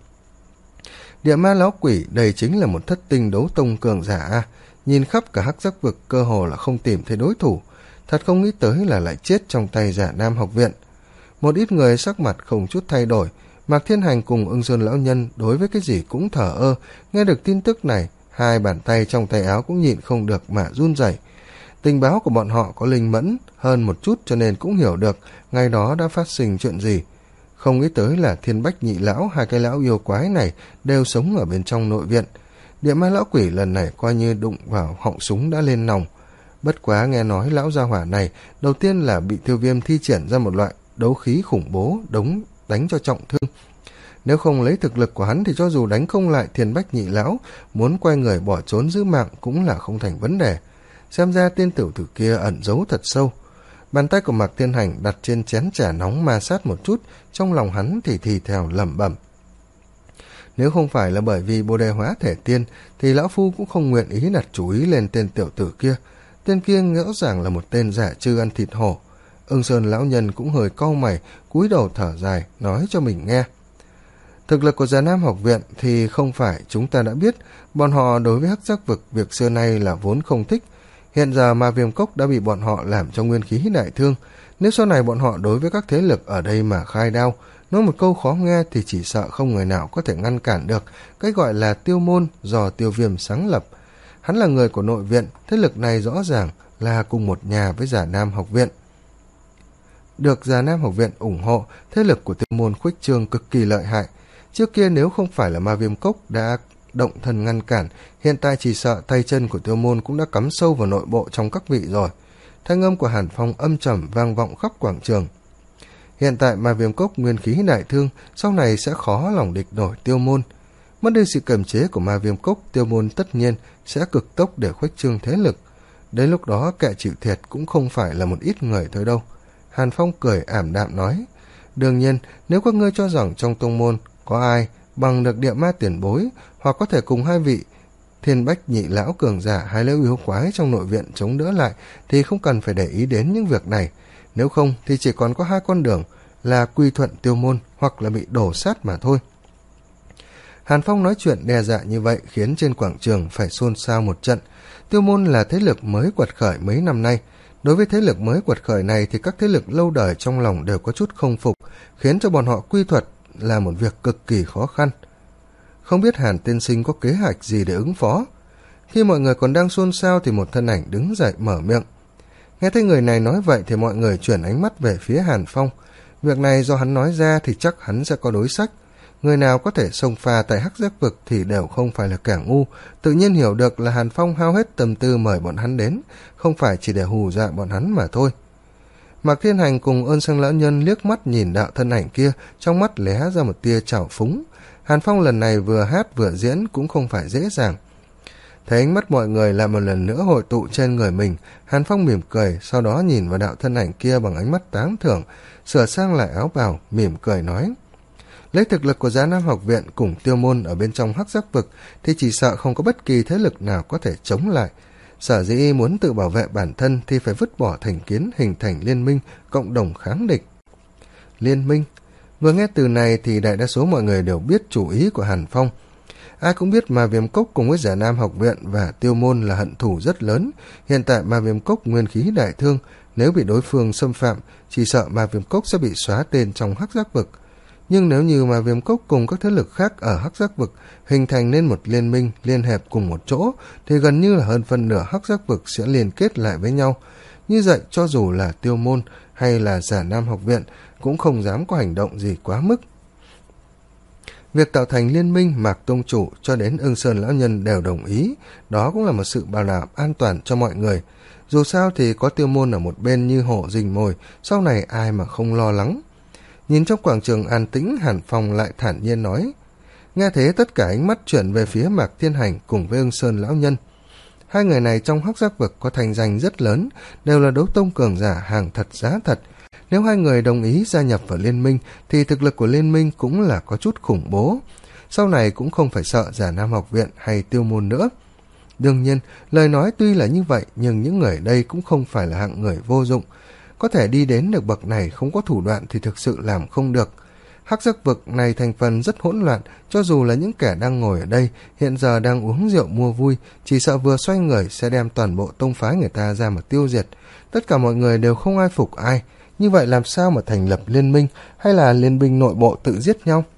A: Địa ma lão quỷ đây chính là một thất tinh đấu tông cường giả, nhìn khắp cả Hắc Giác Vực cơ hồ là không tìm thấy đối thủ, thật không nghĩ tới là lại chết trong tay Giả Nam Học Viện. Một ít người sắc mặt không chút thay đổi, Mạc Thiên Hành cùng Ưng Sơn lão nhân đối với cái gì cũng thở ơ, nghe được tin tức này, hai bàn tay trong tay áo cũng nhịn không được mà run rẩy. Tình báo của bọn họ có linh mẫn hơn một chút cho nên cũng hiểu được ngày đó đã phát sinh chuyện gì. Không nghĩ tới là Thiên Bách Nhị lão, hai cái lão yêu quái này đều sống ở bên trong nội viện. Địa ma lão quỷ lần này coi như đụng vào họng súng đã lên nòng. Bất quá nghe nói lão gia hỏa này đầu tiên là bị Tiêu Viêm thi triển ra một loại đấu khí khủng bố đống đánh cho trọng thương. Nếu không lấy thực lực của hắn thì cho dù đánh không lại Thiên Bách Nhị lão, muốn quay người bỏ trốn giữ mạng cũng là không thành vấn đề. Xem ra tên tiểu tử kia ẩn giấu thật sâu. Bàn tay của Mạc Thiên Hành đặt trên chén trà nóng ma sát một chút, trong lòng hắn thì thì thèo lẩm bẩm. Nếu không phải là bởi vì Bồ Đề hóa thể tiên thì lão phu cũng không nguyện ý đặt chú ý lên tên tiểu tử kia. Tên kia rõ ràng là một tên giả trư ăn thịt hổ. Ưng Sơn lão nhân cũng hơi cau mày, cúi đầu thở dài nói cho mình nghe. Thực lực của Giả Nam Học Viện thì không phải chúng ta đã biết, bọn họ đối với Hắc Giác Vực việc xưa nay là vốn không thích. Hiện giờ Ma Viêm Cốc đã bị bọn họ làm cho nguyên khí đại thương, nếu sau này bọn họ đối với các thế lực ở đây mà khai đao, nói một câu khó nghe thì chỉ sợ không người nào có thể ngăn cản được cái gọi là Tiêu Môn do Tiêu Viêm sáng lập. Hắn là người của nội viện, thế lực này rõ ràng là cùng một nhà với Giả Nam Học Viện. Được Giả Nam Học Viện ủng hộ, thế lực của Tiêu Môn khuếch trương cực kỳ lợi hại. Trước kia nếu không phải là Ma Viêm Cốc đã động thân ngăn cản, hiện tại chỉ sợ tay chân của Tiêu Môn cũng đã cắm sâu vào nội bộ trong các vị rồi. Thanh âm của Hàn Phong âm trầm vang vọng khắp quảng trường. Hiện tại Ma Viêm Cốc nguyên khí đại thương, sau này sẽ khó lòng địch nổi Tiêu Môn. Mất đi sự kiềm chế của Ma Viêm Cốc, Tiêu Môn tất nhiên sẽ cực tốc để khuếch trương thế lực. Đến lúc đó kẻ chịu thiệt cũng không phải là một ít người thôi đâu. Hàn Phong cười ảm đạm nói. Đương nhiên, nếu các ngươi cho rằng trong tông môn có ai bằng được địa ma tiền bối, hoặc có thể cùng hai vị Thiên Bách Nhị lão cường giả hai lão yêu quái trong nội viện chống đỡ lại, thì không cần phải để ý đến những việc này. Nếu không thì chỉ còn có hai con đường, là quy thuận Tiêu Môn hoặc là bị đổ sát mà thôi. Hàn Phong nói chuyện đe dọa như vậy khiến trên quảng trường phải xôn xao một trận. Tiêu Môn là thế lực mới quật khởi mấy năm nay. Đối với thế lực mới quật khởi này thì các thế lực lâu đời trong lòng đều có chút không phục, khiến cho bọn họ quy thuật là một việc cực kỳ khó khăn. Không biết Hàn tiên sinh có kế hoạch gì để ứng phó? Khi mọi người còn đang xôn xao thì một thân ảnh đứng dậy mở miệng. Nghe thấy người này nói vậy thì mọi người chuyển ánh mắt về phía Hàn Phong. Việc này do hắn nói ra thì chắc hắn sẽ có đối sách. Người nào có thể xông pha tại Hắc Giác Vực thì đều không phải là kẻ ngu, tự nhiên hiểu được là Hàn Phong hao hết tâm tư mời bọn hắn đến, không phải chỉ để hù dọa bọn hắn mà thôi. Mạc Thiên Hành cùng Ơn Sang lão nhân liếc mắt nhìn đạo thân ảnh kia, trong mắt lóe ra một tia trào phúng. Hàn Phong lần này vừa hát vừa diễn cũng không phải dễ dàng. Thấy ánh mắt mọi người lại một lần nữa hội tụ trên người mình, Hàn Phong mỉm cười, sau đó nhìn vào đạo thân ảnh kia bằng ánh mắt tán thưởng, sửa sang lại áo bào, mỉm cười nói: lấy thực lực của Già Nam học viện cùng Tiêu Môn ở bên trong hắc giác vực thì chỉ sợ không có bất kỳ thế lực nào có thể chống lại. Sở dĩ muốn tự bảo vệ bản thân thì phải vứt bỏ thành kiến, hình thành liên minh, cộng đồng kháng địch. Liên minh? Vừa nghe từ này thì đại đa số mọi người đều biết chủ ý của Hàn Phong. Ai cũng biết Ma Viêm Cốc cùng với Già Nam học viện và Tiêu Môn là hận thù rất lớn. Hiện tại Ma Viêm Cốc nguyên khí đại thương, nếu bị đối phương xâm phạm, chỉ sợ Ma Viêm Cốc sẽ bị xóa tên trong hắc giác vực. Nhưng nếu như Ma Viêm Cốc cùng các thế lực khác ở hắc giác vực hình thành nên một liên minh liên hợp cùng một chỗ, thì gần như là hơn phân nửa hắc giác vực sẽ liên kết lại với nhau. Như vậy, cho dù là Tiêu Môn hay là Già Nam học viện cũng không dám có hành động gì quá mức. Việc tạo thành liên minh, Mạc Tông chủ cho đến Ưng Sơn lão nhân đều đồng ý, đó cũng là một sự bảo đảm an toàn cho mọi người. Dù sao thì có Tiêu Môn ở một bên như hổ rình mồi, sau này ai mà không lo lắng. Nhìn trong quảng trường an tĩnh, Hàn Phong lại thản nhiên nói. Nghe thế tất cả ánh mắt chuyển về phía Mạc Thiên Hành cùng với Ưng Sơn lão nhân. Hai người này trong hắc giác vực có thành danh rất lớn, đều là đấu tông cường giả hàng thật giá thật. Nếu hai người đồng ý gia nhập vào liên minh thì thực lực của liên minh cũng là có chút khủng bố. Sau này cũng không phải sợ Già Nam học viện hay Tiêu Môn nữa. Đương nhiên, lời nói tuy là như vậy nhưng những người đây cũng không phải là hạng người vô dụng. Có thể đi đến được bậc này không có thủ đoạn thì thực sự làm không được. Hắc giác vực này thành phần rất hỗn loạn, cho dù là những kẻ đang ngồi ở đây hiện giờ đang uống rượu mua vui, chỉ sợ vừa xoay người sẽ đem toàn bộ tông phái người ta ra mà tiêu diệt. Tất cả mọi người đều không ai phục ai, như vậy làm sao mà thành lập liên minh hay là liên minh nội bộ tự giết nhau?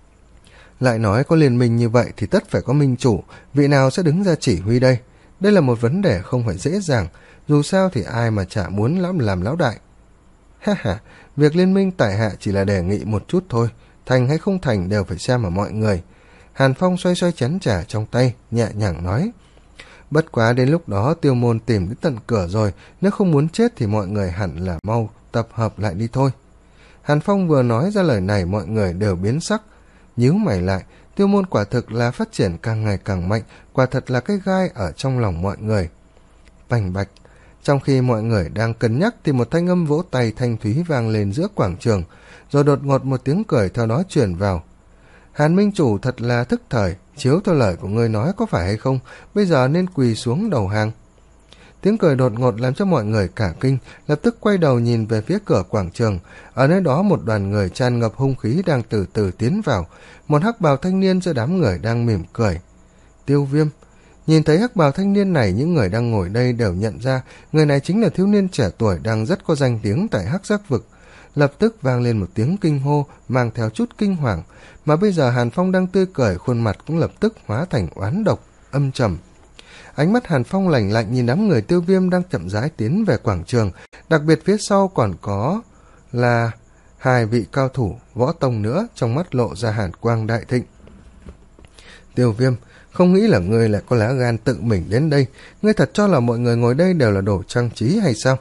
A: Lại nói có liên minh như vậy thì tất phải có minh chủ, vị nào sẽ đứng ra chỉ huy đây? Đây là một vấn đề không phải dễ dàng, dù sao thì ai mà chả muốn lắm làm lão đại. Ha ha, việc liên minh tại hạ chỉ là đề nghị một chút thôi, thành hay không thành đều phải xem ở mọi người. Hàn Phong xoay xoay chén trà trong tay, nhẹ nhàng nói. Bất quá đến lúc đó Tiêu Môn tìm đến tận cửa rồi, nếu không muốn chết thì mọi người hẳn là mau tập hợp lại đi thôi. Hàn Phong vừa nói ra lời này mọi người đều biến sắc, nhíu mày lại. Tiêu Môn quả thực là phát triển càng ngày càng mạnh, quả thật là cái gai ở trong lòng mọi người. Bành bạch. Trong khi mọi người đang cân nhắc thì một thanh âm vỗ tay thanh thúy vang lên giữa quảng trường, rồi đột ngột một tiếng cười theo đó truyền vào. Hàn minh chủ thật là thức thời, chiếu theo lời của ngươi nói có phải hay không, bây giờ nên quỳ xuống đầu hàng. Tiếng cười đột ngột làm cho mọi người cả kinh, lập tức quay đầu nhìn về phía cửa quảng trường. Ở nơi đó một đoàn người tràn ngập hung khí đang từ từ tiến vào, một hắc bào thanh niên giữa đám người đang mỉm cười. Tiêu Viêm. Nhìn thấy hắc bào thanh niên này, những người đang ngồi đây đều nhận ra người này chính là thiếu niên trẻ tuổi đang rất có danh tiếng tại hắc giác vực. Lập tức vang lên một tiếng kinh hô mang theo chút kinh hoàng, mà bây giờ Hàn Phong đang tươi cười, khuôn mặt cũng lập tức hóa thành oán độc, âm trầm. Ánh mắt Hàn Phong lạnh lạnh nhìn đám người Tiêu Viêm đang chậm rãi tiến về quảng trường, đặc biệt phía sau còn có là hai vị cao thủ võ tông nữa, trong mắt lộ ra hàn quang đại thịnh. Tiêu Viêm, không nghĩ là ngươi lại có lá gan tự mình đến đây, ngươi thật cho là mọi người ngồi đây đều là đồ trang trí hay sao?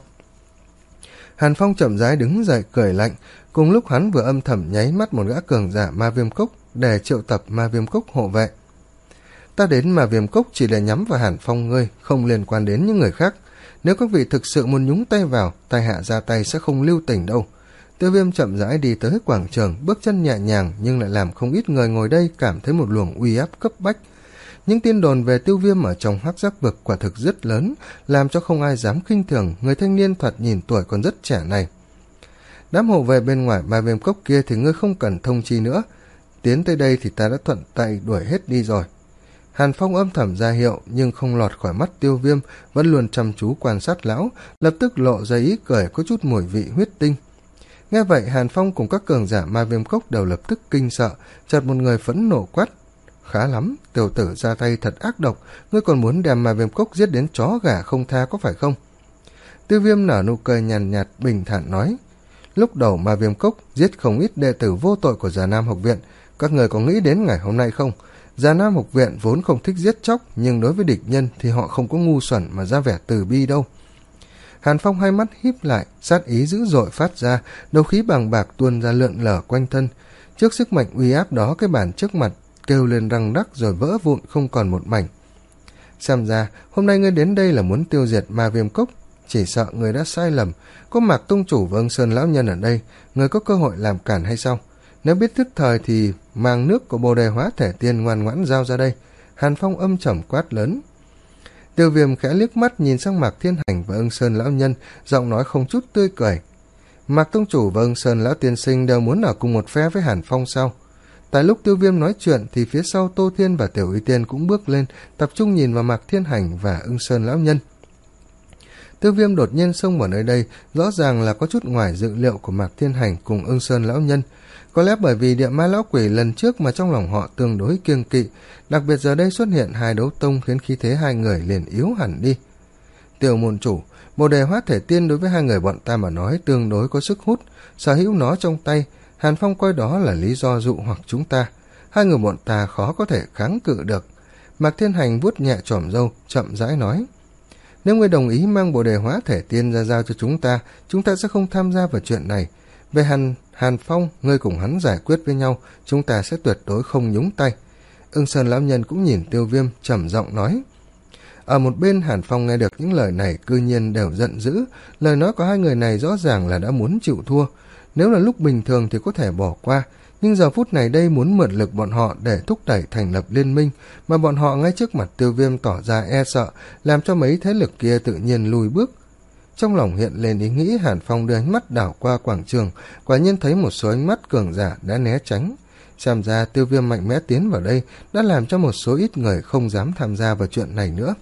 A: Hàn Phong chậm rãi đứng dậy cười lạnh, cùng lúc hắn vừa âm thầm nháy mắt một gã cường giả Ma Viêm Cốc để triệu tập Ma Viêm Cốc hộ vệ. Ta đến Ma Viêm Cốc chỉ để nhắm vào Hàn Phong ngươi, không liên quan đến những người khác. Nếu các vị thực sự muốn nhúng tay vào, tai hạ ra tay sẽ không lưu tình đâu. Tiêu Viêm chậm rãi đi tới quảng trường, bước chân nhẹ nhàng nhưng lại làm không ít người ngồi đây cảm thấy một luồng uy áp cấp bách. Những tin đồn về Tiêu Viêm ở trong hắc giác vực quả thực rất lớn, làm cho không ai dám khinh thường người thanh niên thoạt nhìn tuổi còn rất trẻ này. Đám hộ vệ bên ngoài Ma Viêm Cốc kia thì ngươi không cần thông chi nữa, tiến tới đây thì ta đã thuận tay đuổi hết đi rồi. Hàn Phong âm thầm ra hiệu nhưng không lọt khỏi mắt Tiêu Viêm, vẫn luôn chăm chú quan sát lão, lập tức lộ ra ý cười có chút mùi vị huyết tinh. Nghe vậy Hàn Phong cùng các cường giả Ma Viêm Cốc đều lập tức kinh sợ, chợt một người phẫn nộ quát. Khá lắm, tiểu tử ra tay thật ác độc, ngươi còn muốn đem Ma Viêm Cốc giết đến chó gà không tha có phải không? Tiêu Viêm nở nụ cười nhàn nhạt, bình thản nói. Lúc đầu Ma Viêm Cốc giết không ít đệ tử vô tội của Già Nam học viện, các người có nghĩ đến ngày hôm nay không? Già Nam học viện vốn không thích giết chóc, nhưng đối với địch nhân thì họ không có ngu xuẩn mà ra vẻ từ bi đâu. Hàn Phong hai mắt híp lại, sát ý dữ dội phát ra, đầu khí bàng bạc tuôn ra lượn lờ quanh thân. Trước sức mạnh uy áp đó, cái bàn trước mặt kêu lên răng rắc rồi vỡ vụn không còn một mảnh. Xem ra hôm nay ngươi đến đây là muốn tiêu diệt Ma Viêm Cốc, chỉ sợ người đã sai lầm. Có Mạc tông chủ và Ưng Sơn lão nhân ở đây, người có cơ hội làm cản hay sao? Nếu biết thức thời thì mang nước của Bồ Đề Hóa Thể Tiên ngoan ngoãn giao ra đây. Hàn Phong âm trầm quát lớn. Tiêu Viêm khẽ liếc mắt nhìn sang Mạc Thiên Hành và Ưng Sơn lão nhân, giọng nói không chút tươi cười. Mạc tông chủ và Ưng Sơn lão tiên sinh đều muốn ở cùng một phe với Hàn Phong sao? Tại lúc Tiêu Viêm nói chuyện thì phía sau Tô Thiên và Tiểu Y Tiên cũng bước lên, tập trung nhìn vào Mạc Thiên Hành và Ưng Sơn lão nhân. Tiêu Viêm đột nhiên xông vào nơi đây, rõ ràng là có chút ngoài dự liệu của Mạc Thiên Hành cùng Ưng Sơn lão nhân. Có lẽ bởi vì địa ma lão quỷ lần trước mà trong lòng họ tương đối kiêng kỵ, đặc biệt giờ đây xuất hiện hai đấu tông khiến khí thế hai người liền yếu hẳn đi. Tiểu môn chủ, Bồ Đề Hóa Thể Tiên đối với hai người bọn ta mà nói tương đối có sức hút, sở hữu nó trong tay, Hàn Phong coi đó là lý do dụ hoặc chúng ta. Hai người bọn ta khó có thể kháng cự được. Mạc Thiên Hành vuốt nhẹ chòm râu, chậm rãi nói. Nếu ngươi đồng ý mang Bồ Đề Hóa Thể Tiên ra giao cho chúng ta, chúng ta sẽ không tham gia vào chuyện này. Về Hàn, Hàn Phong, ngươi cùng hắn giải quyết với nhau, chúng ta sẽ tuyệt đối không nhúng tay. Ưng Sơn lão nhân cũng nhìn Tiêu Viêm, trầm giọng nói. Ở một bên, Hàn Phong nghe được những lời này cư nhiên đều giận dữ. Lời nói của hai người này rõ ràng là đã muốn chịu thua. Nếu là lúc bình thường thì có thể bỏ qua, nhưng giờ phút này đây muốn mượn lực bọn họ để thúc đẩy thành lập liên minh, mà bọn họ ngay trước mặt Tiêu Viêm tỏ ra e sợ, làm cho mấy thế lực kia tự nhiên lùi bước. Trong lòng hiện lên ý nghĩ, Hàn Phong đưa ánh mắt đảo qua quảng trường, quả nhiên thấy một số ánh mắt cường giả đã né tránh. Xem ra Tiêu Viêm mạnh mẽ tiến vào đây đã làm cho một số ít người không dám tham gia vào chuyện này nữa.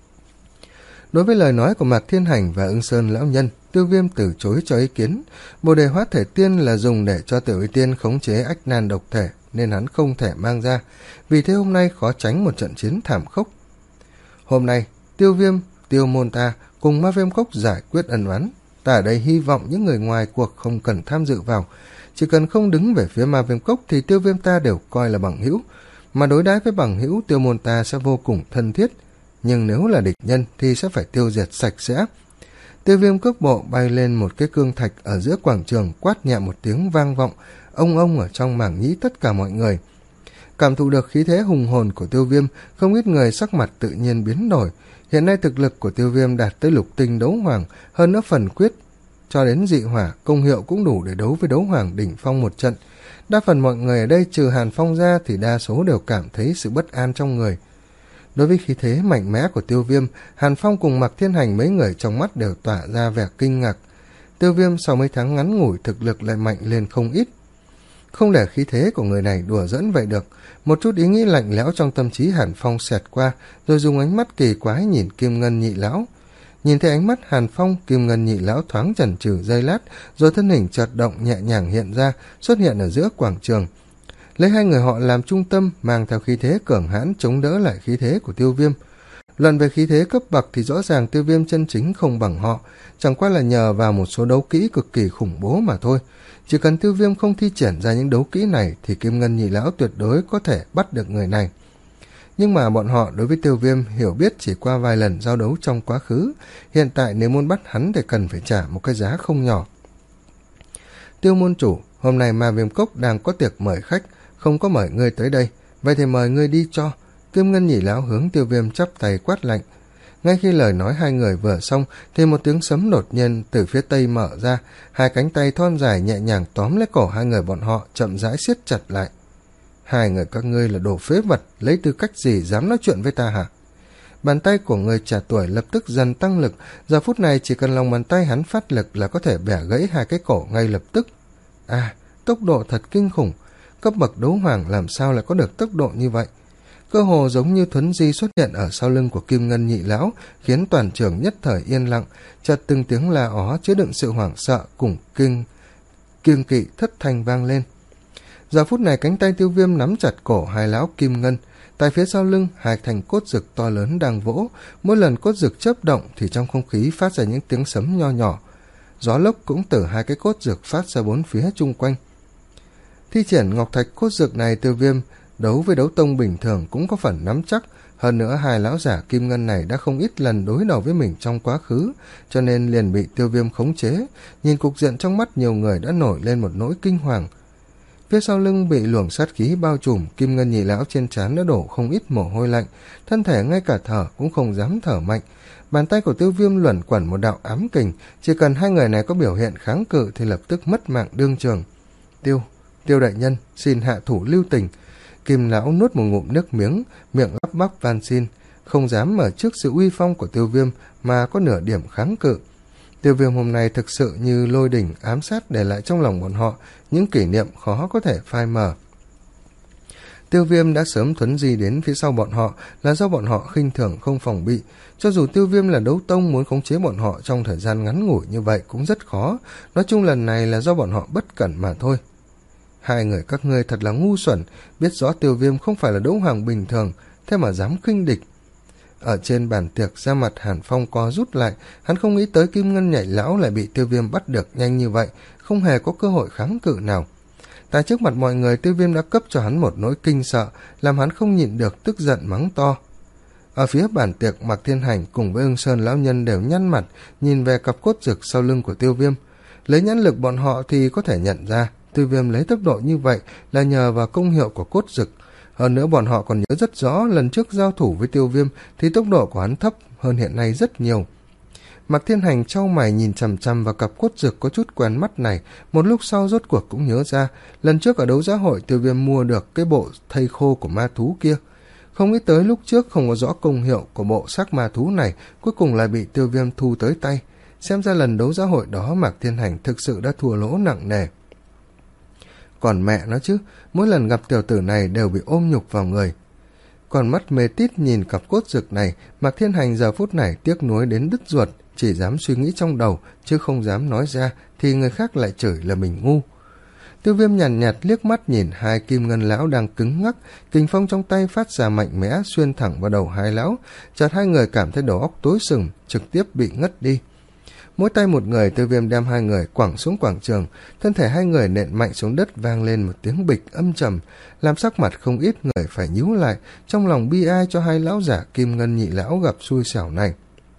A: Đối với lời nói của Mạc Thiên Hành và Ưng Sơn lão nhân, Tiêu Viêm từ chối cho ý kiến. Bồ Đề Hóa Thể Tiên là dùng để cho Tiểu Y Tiên khống chế ách nan độc thể, nên hắn không thể mang ra. Vì thế hôm nay khó tránh một trận chiến thảm khốc. Hôm nay, Tiêu Viêm, Tiêu môn ta cùng Ma Viêm Cốc giải quyết ân oán. Ta ở đây hy vọng những người ngoài cuộc không cần tham dự vào. Chỉ cần không đứng về phía Ma Viêm Cốc thì Tiêu Viêm ta đều coi là bằng hữu. Mà đối đãi với bằng hữu, Tiêu môn ta sẽ vô cùng thân thiết. Nhưng nếu là địch nhân thì sẽ phải tiêu diệt sạch sẽ. Tiêu Viêm cước bộ bay lên một cái cương thạch ở giữa quảng trường, quát nhẹ một tiếng vang vọng, ông ông ở trong mảng nhĩ tất cả mọi người. Cảm thụ được khí thế hùng hồn của Tiêu Viêm, không ít người sắc mặt tự nhiên biến đổi. Hiện nay thực lực của Tiêu Viêm đạt tới lục tinh đấu hoàng, hơn nữa phần quyết cho đến dị hỏa, công hiệu cũng đủ để đấu với đấu hoàng đỉnh phong một trận. Đa phần mọi người ở đây trừ Hàn Phong ra thì đa số đều cảm thấy sự bất an trong người. Đối với khí thế mạnh mẽ của Tiêu Viêm, Hàn Phong cùng Mạc Thiên Hành mấy người trong mắt đều tỏa ra vẻ kinh ngạc. Tiêu Viêm sau mấy tháng ngắn ngủi thực lực lại mạnh lên không ít. Không để khí thế của người này đùa dẫn vậy được. Một chút ý nghĩ lạnh lẽo trong tâm trí Hàn Phong xẹt qua, rồi dùng ánh mắt kỳ quái nhìn Kim Ngân nhị lão. Nhìn thấy ánh mắt Hàn Phong, Kim Ngân nhị lão thoáng chần chừ giây lát, rồi thân hình chợt động nhẹ nhàng hiện ra, xuất hiện ở giữa quảng trường. Lấy hai người họ làm trung tâm, mang theo khí thế cường hãn chống đỡ lại khí thế của Tiêu Viêm. Luận về khí thế cấp bậc thì rõ ràng Tiêu Viêm chân chính không bằng họ, chẳng qua là nhờ vào một số đấu kỹ cực kỳ khủng bố mà thôi. Chỉ cần Tiêu Viêm không thi triển ra những đấu kỹ này thì Kim Ngân nhị lão tuyệt đối có thể bắt được người này. Nhưng mà bọn họ đối với Tiêu Viêm hiểu biết chỉ qua vài lần giao đấu trong quá khứ, hiện tại nếu muốn bắt hắn thì cần phải trả một cái giá không nhỏ. Tiêu môn chủ, hôm nay Ma Viêm Cốc đang có tiệc mời khách, không có mời ngươi tới đây, vậy thì mời ngươi đi cho. Kim Ngân nhị lão hướng Tiêu Viêm chắp tay quát lạnh. Ngay khi lời nói hai người vừa xong thì một tiếng sấm đột nhiên từ phía tây mở ra, hai cánh tay thon dài nhẹ nhàng tóm lấy cổ hai người bọn họ, chậm rãi siết chặt lại. Hai người các ngươi là đồ phế vật, lấy tư cách gì dám nói chuyện với ta hả? Bàn tay của người trẻ tuổi lập tức dần tăng lực, giờ phút này chỉ cần lòng bàn tay hắn phát lực là có thể bẻ gãy hai cái cổ ngay lập tức. À, tốc độ thật kinh khủng, cấp bậc đấu hoàng làm sao lại có được tốc độ như vậy? Cơ hồ giống như thuấn di xuất hiện ở sau lưng của Kim Ngân nhị lão, khiến toàn trường nhất thời yên lặng, chợt từng tiếng la ó chứa đựng sự hoảng sợ cùng kinh kiêng kỵ thất thanh vang lên. Giờ phút này cánh tay Tiêu Viêm nắm chặt cổ hai lão Kim Ngân, tại phía sau lưng hai thành cốt dực to lớn đang vỗ, mỗi lần cốt dực chớp động thì trong không khí phát ra những tiếng sấm nho nhỏ. Gió lốc cũng từ hai cái cốt dực phát ra bốn phía chung quanh. Thi triển ngọc thạch cốt dực này, Tiêu Viêm đấu với đấu tông bình thường cũng có phần nắm chắc, hơn nữa hai lão giả Kim Ngân này đã không ít lần đối đầu với mình trong quá khứ, cho nên liền bị Tiêu Viêm khống chế. Nhìn cục diện trong mắt nhiều người đã nổi lên một nỗi kinh hoàng. Phía sau lưng bị luồng sát khí bao trùm, Kim Ngân nhị lão trên trán đã đổ không ít mồ hôi lạnh, thân thể ngay cả thở cũng không dám thở mạnh. Bàn tay của Tiêu Viêm luẩn quẩn một đạo ám kình, chỉ cần hai người này có biểu hiện kháng cự thì lập tức mất mạng đương trường. Tiêu, Tiêu đại nhân, xin hạ thủ lưu tình. Kim lão nuốt một ngụm nước miếng, miệng lắp bắp van xin, không dám ở trước sự uy phong của Tiêu Viêm mà có nửa điểm kháng cự. Tiêu Viêm hôm nay thực sự như lôi đỉnh ám sát để lại trong lòng bọn họ những kỷ niệm khó có thể phai mờ. Tiêu Viêm đã sớm thuấn di đến phía sau bọn họ là do bọn họ khinh thường không phòng bị. Cho dù Tiêu Viêm là đấu tông, muốn khống chế bọn họ trong thời gian ngắn ngủi như vậy cũng rất khó. Nói chung lần này là do bọn họ bất cẩn mà thôi. Hai người các ngươi thật là ngu xuẩn, biết rõ Tiêu Viêm không phải là đấu hoàng bình thường, thế mà dám khinh địch. Ở trên bàn tiệc, da mặt Hàn Phong co rút lại, hắn không nghĩ tới Kim Ngân nhảy lão lại bị Tiêu Viêm bắt được nhanh như vậy, không hề có cơ hội kháng cự nào. Tại trước mặt mọi người, Tiêu Viêm đã cấp cho hắn một nỗi kinh sợ, làm hắn không nhịn được tức giận mắng to. Ở phía bàn tiệc, Mạc Thiên Hành cùng với Ưng Sơn lão nhân đều nhăn mặt, nhìn về cặp cốt rực sau lưng của Tiêu Viêm. Lấy nhãn lực bọn họ thì có thể nhận ra, Tiêu Viêm lấy tốc độ như vậy là nhờ vào công hiệu của cốt rực. Hơn nữa bọn họ còn nhớ rất rõ lần trước giao thủ với Tiêu Viêm thì tốc độ của hắn thấp hơn hiện nay rất nhiều. Mạc Thiên Hành chau mày nhìn chằm chằm vào cặp cốt rực có chút quen mắt này, một lúc sau rốt cuộc cũng nhớ ra, lần trước ở đấu giá hội Tiêu Viêm mua được cái bộ thây khô của ma thú kia. Không nghĩ tới lúc trước không có rõ công hiệu của bộ xác ma thú này, cuối cùng lại bị Tiêu Viêm thu tới tay. Xem ra lần đấu giá hội đó Mạc Thiên Hành thực sự đã thua lỗ nặng nề. Còn mẹ nó chứ, mỗi lần gặp tiểu tử này đều bị ôm nhục vào người. Còn mắt mê tít nhìn cặp cốt rực này, Mạc Thiên Hành giờ phút này tiếc nuối đến đứt ruột, chỉ dám suy nghĩ trong đầu, chứ không dám nói ra, thì người khác lại chửi là mình ngu. Tiêu Viêm nhàn nhạt, nhạt liếc mắt nhìn hai Kim Ngân lão đang cứng ngắc, kình phong trong tay phát ra mạnh mẽ xuyên thẳng vào đầu hai lão, chợt hai người cảm thấy đầu óc tối sừng, trực tiếp bị ngất đi. Mỗi tay một người, Tiêu Viêm đem hai người quẳng xuống quảng trường, thân thể hai người nện mạnh xuống đất vang lên một tiếng bịch âm trầm, làm sắc mặt không ít người phải nhíu lại, trong lòng bi ai cho hai lão giả Kim Ngân nhị lão gặp xui xẻo này.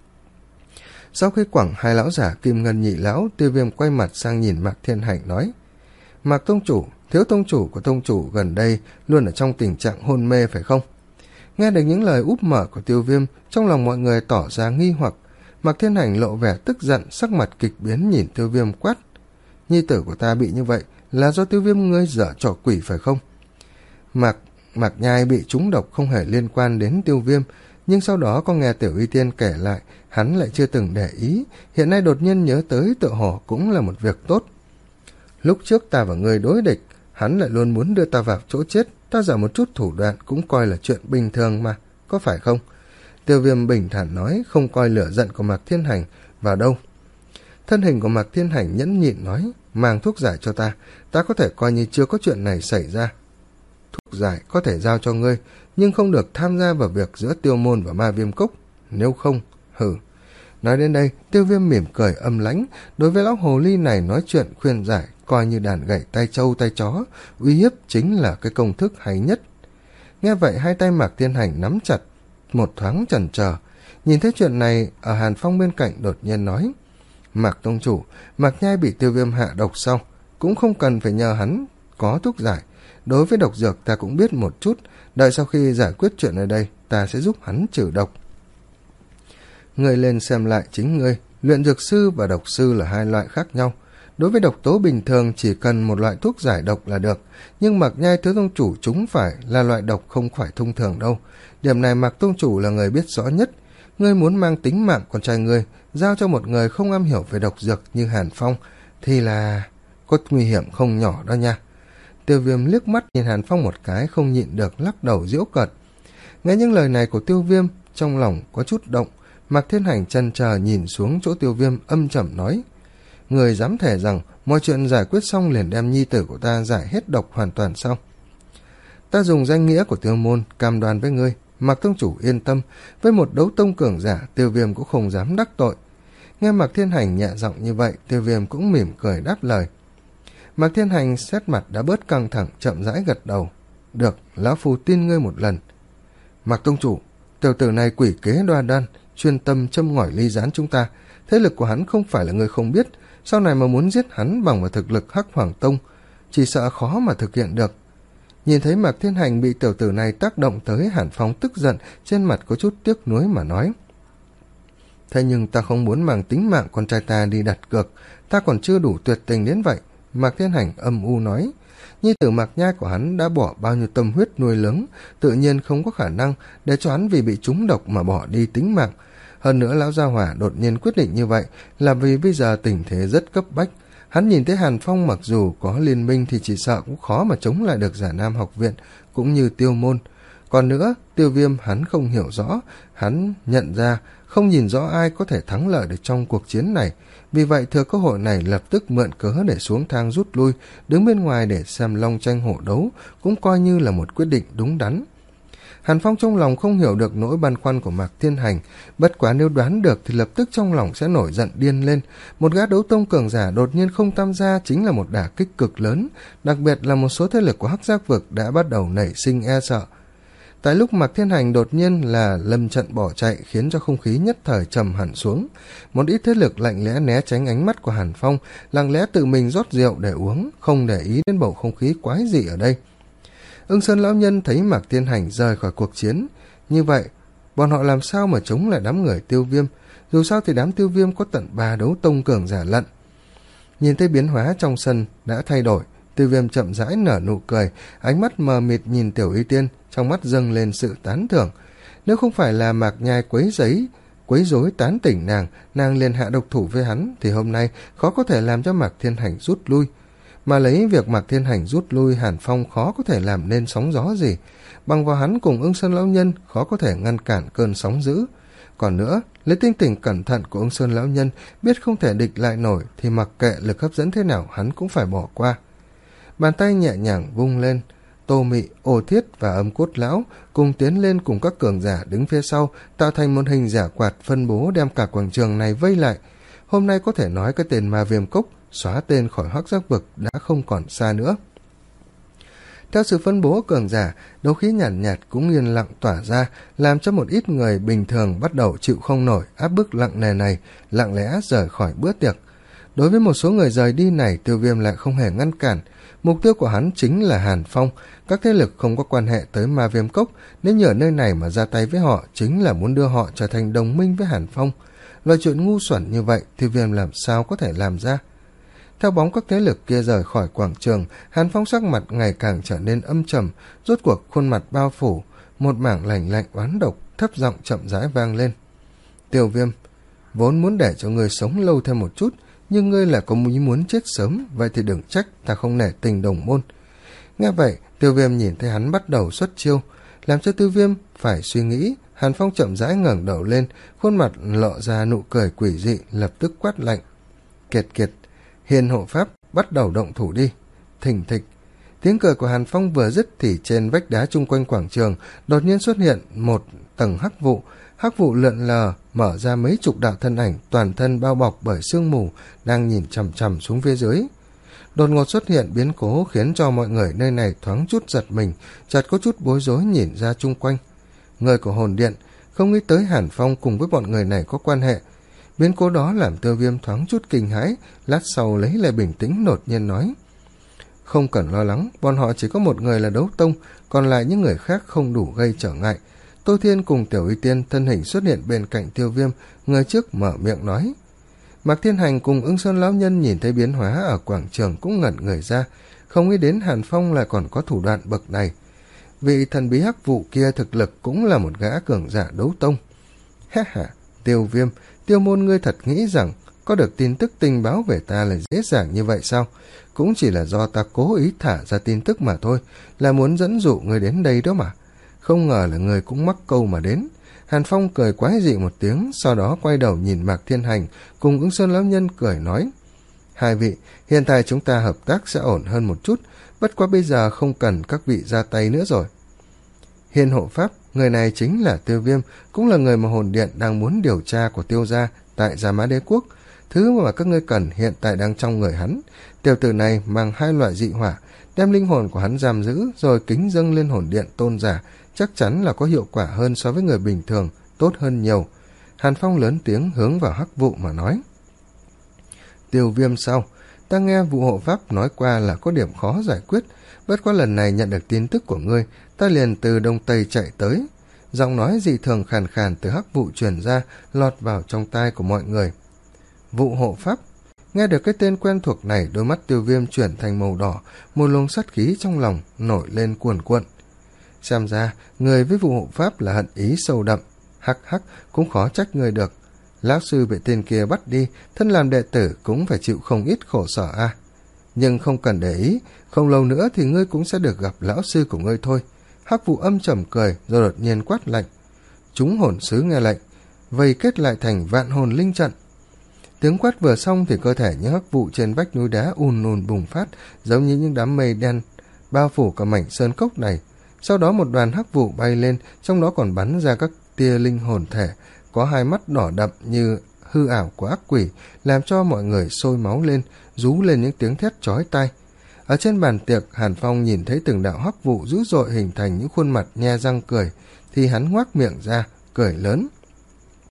A: Sau khi quẳng hai lão giả Kim Ngân nhị lão, Tiêu Viêm quay mặt sang nhìn Mạc Thiên Hành nói: Mạc tông chủ, thiếu tông chủ của tông chủ gần đây luôn ở trong tình trạng hôn mê phải không? Nghe được những lời úp mở của Tiêu Viêm, trong lòng mọi người tỏ ra nghi hoặc. Mạc Thiên Hành lộ vẻ tức giận, sắc mặt kịch biến nhìn Tiêu Viêm quát: Nhi tử của ta bị như vậy là do Tiêu Viêm ngươi dở trò quỷ phải không? Mạc Mạc Nhai bị trúng độc không hề liên quan đến Tiêu Viêm, nhưng sau đó có nghe Tiểu Y Tiên kể lại, hắn lại chưa từng để ý, hiện nay đột nhiên nhớ tới tựa hồ cũng là một việc tốt. Lúc trước ta và ngươi đối địch, hắn lại luôn muốn đưa ta vào chỗ chết, ta giả một chút thủ đoạn cũng coi là chuyện bình thường mà, có phải không? Tiêu Viêm bình thản nói, không coi lửa giận của Mạc Thiên Hành vào đâu. Thân hình của Mạc Thiên Hành nhẫn nhịn nói: Mang thuốc giải cho ta, ta có thể coi như chưa có chuyện này xảy ra. Thuốc giải có thể giao cho ngươi, nhưng không được tham gia vào việc giữa Tiêu Môn và Ma Viêm Cốc, nếu không, hử. Nói đến đây, Tiêu Viêm mỉm cười âm lãnh, đối với lão hồ ly này nói chuyện khuyên giải coi như đàn gậy tay trâu tay chó, uy hiếp chính là cái công thức hay nhất. Nghe vậy hai tay Mạc Thiên Hành nắm chặt, một thoáng chần chờ. Nhìn thấy chuyện này, ở Hàn Phong bên cạnh đột nhiên nói: Mạc tông chủ, Mạc Nhai bị Tiêu Viêm hạ độc sau, cũng không cần phải nhờ hắn có thuốc giải. Đối với độc dược ta cũng biết một chút, đợi sau khi giải quyết chuyện ở đây, ta sẽ giúp hắn trừ độc. Ngươi lên xem lại chính ngươi, luyện dược sư và độc sư là hai loại khác nhau. Đối với độc tố bình thường chỉ cần một loại thuốc giải độc là được, nhưng Mạc Nhai thiếu tông chủ chúng phải là loại độc không phải thông thường đâu. Điểm này Mạc tông chủ là người biết rõ nhất. Ngươi muốn mang tính mạng con trai ngươi giao cho một người không am hiểu về độc dược như Hàn Phong thì là có nguy hiểm không nhỏ đó nha. Tiêu Viêm liếc mắt nhìn Hàn Phong một cái, không nhịn được lắc đầu giễu cợt. Nghe những lời này của Tiêu Viêm, trong lòng có chút động. Mạc Thiên Hành chần chờ nhìn xuống chỗ Tiêu Viêm, âm trầm nói: Người dám thể rằng mọi chuyện giải quyết xong liền đem nhi tử của ta giải hết độc hoàn toàn sao? Ta dùng danh nghĩa của Tiêu Môn cam đoan với ngươi, Mạc tông chủ yên tâm, với một đấu tông cường giả, Tiêu Viêm cũng không dám đắc tội. Nghe Mạc Thiên Hành nhẹ giọng như vậy, Tiêu Viêm cũng mỉm cười đáp lời. Mạc Thiên Hành xét mặt đã bớt căng thẳng, chậm rãi gật đầu: Được, lão phu tin ngươi một lần. Mạc tông chủ, tiểu tử này quỷ kế đoan đoan, chuyên tâm châm ngòi ly gián chúng ta. Thế lực của hắn không phải là người không biết, sau này mà muốn giết hắn bằng vào thực lực Hắc Hoàng Tông chỉ sợ khó mà thực hiện được. Nhìn thấy Mạc Thiên Hành bị tiểu tử này tác động tới, Hàn Phong tức giận, trên mặt có chút tiếc nuối mà nói. Thế nhưng ta không muốn mang tính mạng con trai ta đi đặt cược, ta còn chưa đủ tuyệt tình đến vậy. Mạc Thiên Hành âm u nói. Nhi tử Mạc Nhai của hắn đã bỏ bao nhiêu tâm huyết nuôi lớn, tự nhiên không có khả năng để cho hắn vì bị trúng độc mà bỏ đi tính mạng. Hơn nữa lão gia hỏa đột nhiên quyết định như vậy là vì bây giờ tình thế rất cấp bách. Hắn nhìn thấy Hàn Phong mặc dù có liên minh thì chỉ sợ cũng khó mà chống lại được Giả Nam học viện cũng như Tiêu Môn. Còn nữa, Tiêu Viêm hắn không hiểu rõ, hắn nhận ra không nhìn rõ ai có thể thắng lợi được trong cuộc chiến này. Vì vậy thừa cơ hội này lập tức mượn cớ để xuống thang rút lui, đứng bên ngoài để xem long tranh hổ đấu, cũng coi như là một quyết định đúng đắn. Hàn Phong trong lòng không hiểu được nỗi băn khoăn của Mạc Thiên Hành, bất quá nếu đoán được thì lập tức trong lòng sẽ nổi giận điên lên. Một gã đấu tông cường giả đột nhiên không tham gia chính là một đả kích cực lớn, đặc biệt là một số thế lực của Hắc Giác vực đã bắt đầu nảy sinh e sợ. Tại lúc Mạc Thiên Hành đột nhiên là lâm trận bỏ chạy khiến cho không khí nhất thời trầm hẳn xuống. Một ít thế lực lạnh lẽ né tránh ánh mắt của Hàn Phong, lặng lẽ tự mình rót rượu để uống, không để ý đến bầu không khí quái dị ở đây. Ưng Sơn lão nhân thấy Mạc Thiên Hành rời khỏi cuộc chiến. Như vậy, bọn họ làm sao mà chống lại đám người Tiêu Viêm? Dù sao thì đám Tiêu Viêm có tận ba đấu tông cường giả lận. Nhìn thấy biến hóa trong sân đã thay đổi, Tiêu Viêm chậm rãi nở nụ cười, ánh mắt mờ mịt nhìn Tiểu Y Tiên, trong mắt dâng lên sự tán thưởng. Nếu không phải là Mạc Nhai quấy giấy, quấy rối tán tỉnh nàng, nàng liền hạ độc thủ với hắn, thì hôm nay khó có thể làm cho Mạc Thiên Hành rút lui. Mà lấy việc Mạc Thiên Hành rút lui, Hàn Phong khó có thể làm nên sóng gió gì. Bằng vào hắn cùng Ưng Sơn lão nhân khó có thể ngăn cản cơn sóng dữ. Còn nữa, lấy tinh tỉnh cẩn thận của Ưng Sơn lão nhân, biết không thể địch lại nổi thì mặc kệ lực hấp dẫn thế nào hắn cũng phải bỏ qua. Bàn tay nhẹ nhàng vung lên, Tô Mị, Ô Thiết và Âm Cốt lão cùng tiến lên cùng các cường giả đứng phía sau, tạo thành một hình giả quạt phân bố đem cả quảng trường này vây lại. Hôm nay có thể nói cái tên Ma Viêm Cốc xóa tên khỏi Hắc Giác vực đã không còn xa nữa. Theo sự phân bố cường giả, đấu khí nhàn nhạt, nhạt cũng yên lặng tỏa ra, làm cho một ít người bình thường bắt đầu chịu không nổi áp bức nặng nề này, lặng lẽ rời khỏi bữa tiệc. Đối với một số người rời đi này, Tiêu Viêm lại không hề ngăn cản. Mục tiêu của hắn chính là Hàn Phong. Các thế lực không có quan hệ tới Ma Viêm Cốc, nếu nhờ nơi này mà ra tay với họ chính là muốn đưa họ trở thành đồng minh với Hàn Phong. Loại chuyện ngu xuẩn như vậy, Tiêu Viêm làm sao có thể làm ra? Theo bóng các thế lực kia rời khỏi quảng trường, Hàn Phong sắc mặt ngày càng trở nên âm trầm, rốt cuộc khuôn mặt bao phủ, một mảng lạnh lạnh oán độc, thấp giọng chậm rãi vang lên. Tiêu Viêm, vốn muốn để cho ngươi sống lâu thêm một chút, nhưng ngươi là có ý muốn chết sớm, vậy thì đừng trách ta không nể tình đồng môn. Nghe vậy, Tiêu Viêm nhìn thấy hắn bắt đầu xuất chiêu, làm cho Tiêu Viêm phải suy nghĩ. Hàn Phong chậm rãi ngẩng đầu lên, khuôn mặt lộ ra nụ cười quỷ dị, lập tức quát lạnh. Kiệt kiệt, Hiền hộ pháp, bắt đầu động thủ đi. Thình thịch, tiếng cười của Hàn Phong vừa dứt thì trên vách đá chung quanh quảng trường đột nhiên xuất hiện một tầng hắc vụ. Hắc vụ lượn lờ, mở ra mấy chục đạo thân ảnh, toàn thân bao bọc bởi sương mù, đang nhìn chằm chằm xuống phía dưới. Đột ngột xuất hiện biến cố khiến cho mọi người nơi này thoáng chút giật mình, chợt có chút bối rối nhìn ra chung quanh. Người của hồn điện không nghĩ tới Hàn Phong cùng với bọn người này có quan hệ. Biến cố đó làm Tiêu Viêm thoáng chút kinh hãi, lát sau lấy lại bình tĩnh đột nhiên nói. Không cần lo lắng, bọn họ chỉ có một người là đấu tông, còn lại những người khác không đủ gây trở ngại. Tô Thiên cùng Tiểu Y Tiên thân hình xuất hiện bên cạnh Tiêu Viêm, người trước mở miệng nói. Mạc Thiên Hành cùng Ưng Sơn lão nhân nhìn thấy biến hóa ở quảng trường cũng ngẩn người ra, không nghĩ đến Hàn Phong lại còn có thủ đoạn bậc này. Vị thần bí hắc vụ kia thực lực cũng là một gã cường giả đấu tông. Ha ha, Tiêu Viêm, Tiêu môn ngươi thật nghĩ rằng có được tin tức tình báo về ta là dễ dàng như vậy sao? Cũng chỉ là do ta cố ý thả ra tin tức mà thôi, là muốn dẫn dụ ngươi đến đây đó mà. Không ngờ là ngươi cũng mắc câu mà đến. Hàn Phong cười quái dị một tiếng, sau đó quay đầu nhìn Mạc Thiên Hành cùng Ứng Sơn lão nhân cười nói. Hai vị, hiện tại chúng ta hợp tác sẽ ổn hơn một chút, bất quá bây giờ không cần các vị ra tay nữa rồi. Hiền hộ pháp, người này chính là Tiêu Viêm, cũng là người mà hồn điện đang muốn điều tra của Tiêu gia tại Gia Mã Đế Quốc. Thứ mà các ngươi cần hiện tại đang trong người hắn. Tiểu tử này mang hai loại dị hỏa, đem linh hồn của hắn giam giữ rồi kính dâng lên hồn điện tôn giả, chắc chắn là có hiệu quả hơn so với người bình thường, tốt hơn nhiều. Hàn Phong lớn tiếng hướng vào hắc vụ mà nói. Tiêu Viêm sao? Ta nghe vụ hộ pháp nói qua là có điểm khó giải quyết, bất quá lần này nhận được tin tức của ngươi, ta liền từ đông tây chạy tới. Giọng nói dị thường khàn khàn từ hắc vụ truyền ra, lọt vào trong tai của mọi người. Vụ hộ pháp. Nghe được cái tên quen thuộc này, đôi mắt Tiêu Viêm chuyển thành màu đỏ, một luồng sát khí trong lòng nổi lên cuồn cuộn. Xem ra, người với vụ hộ pháp là hận ý sâu đậm. Hắc hắc, cũng khó trách người được. Lão sư bị tên kia bắt đi, thân làm đệ tử cũng phải chịu không ít khổ sở a. À. Nhưng không cần để ý, không lâu nữa thì ngươi cũng sẽ được gặp lão sư của ngươi thôi. Hắc vụ âm trầm cười, rồi đột nhiên quát lạnh. Chúng hồn sứ nghe lệnh, vây kết lại thành vạn hồn linh trận. Tiếng quát vừa xong thì cơ thể những hắc vụ trên vách núi đá ùn ùn bùng phát, giống như những đám mây đen bao phủ cả mảnh sơn cốc này. Sau đó một đoàn hắc vụ bay lên, trong đó còn bắn ra các tia linh hồn thể, có hai mắt đỏ đậm như hư ảo của ác quỷ, làm cho mọi người sôi máu lên, rú lên những tiếng thét chói tai. Ở trên bàn tiệc, Hàn Phong nhìn thấy từng đạo hắc vụ dữ dội hình thành những khuôn mặt nhe răng cười, thì hắn ngoác miệng ra, cười lớn.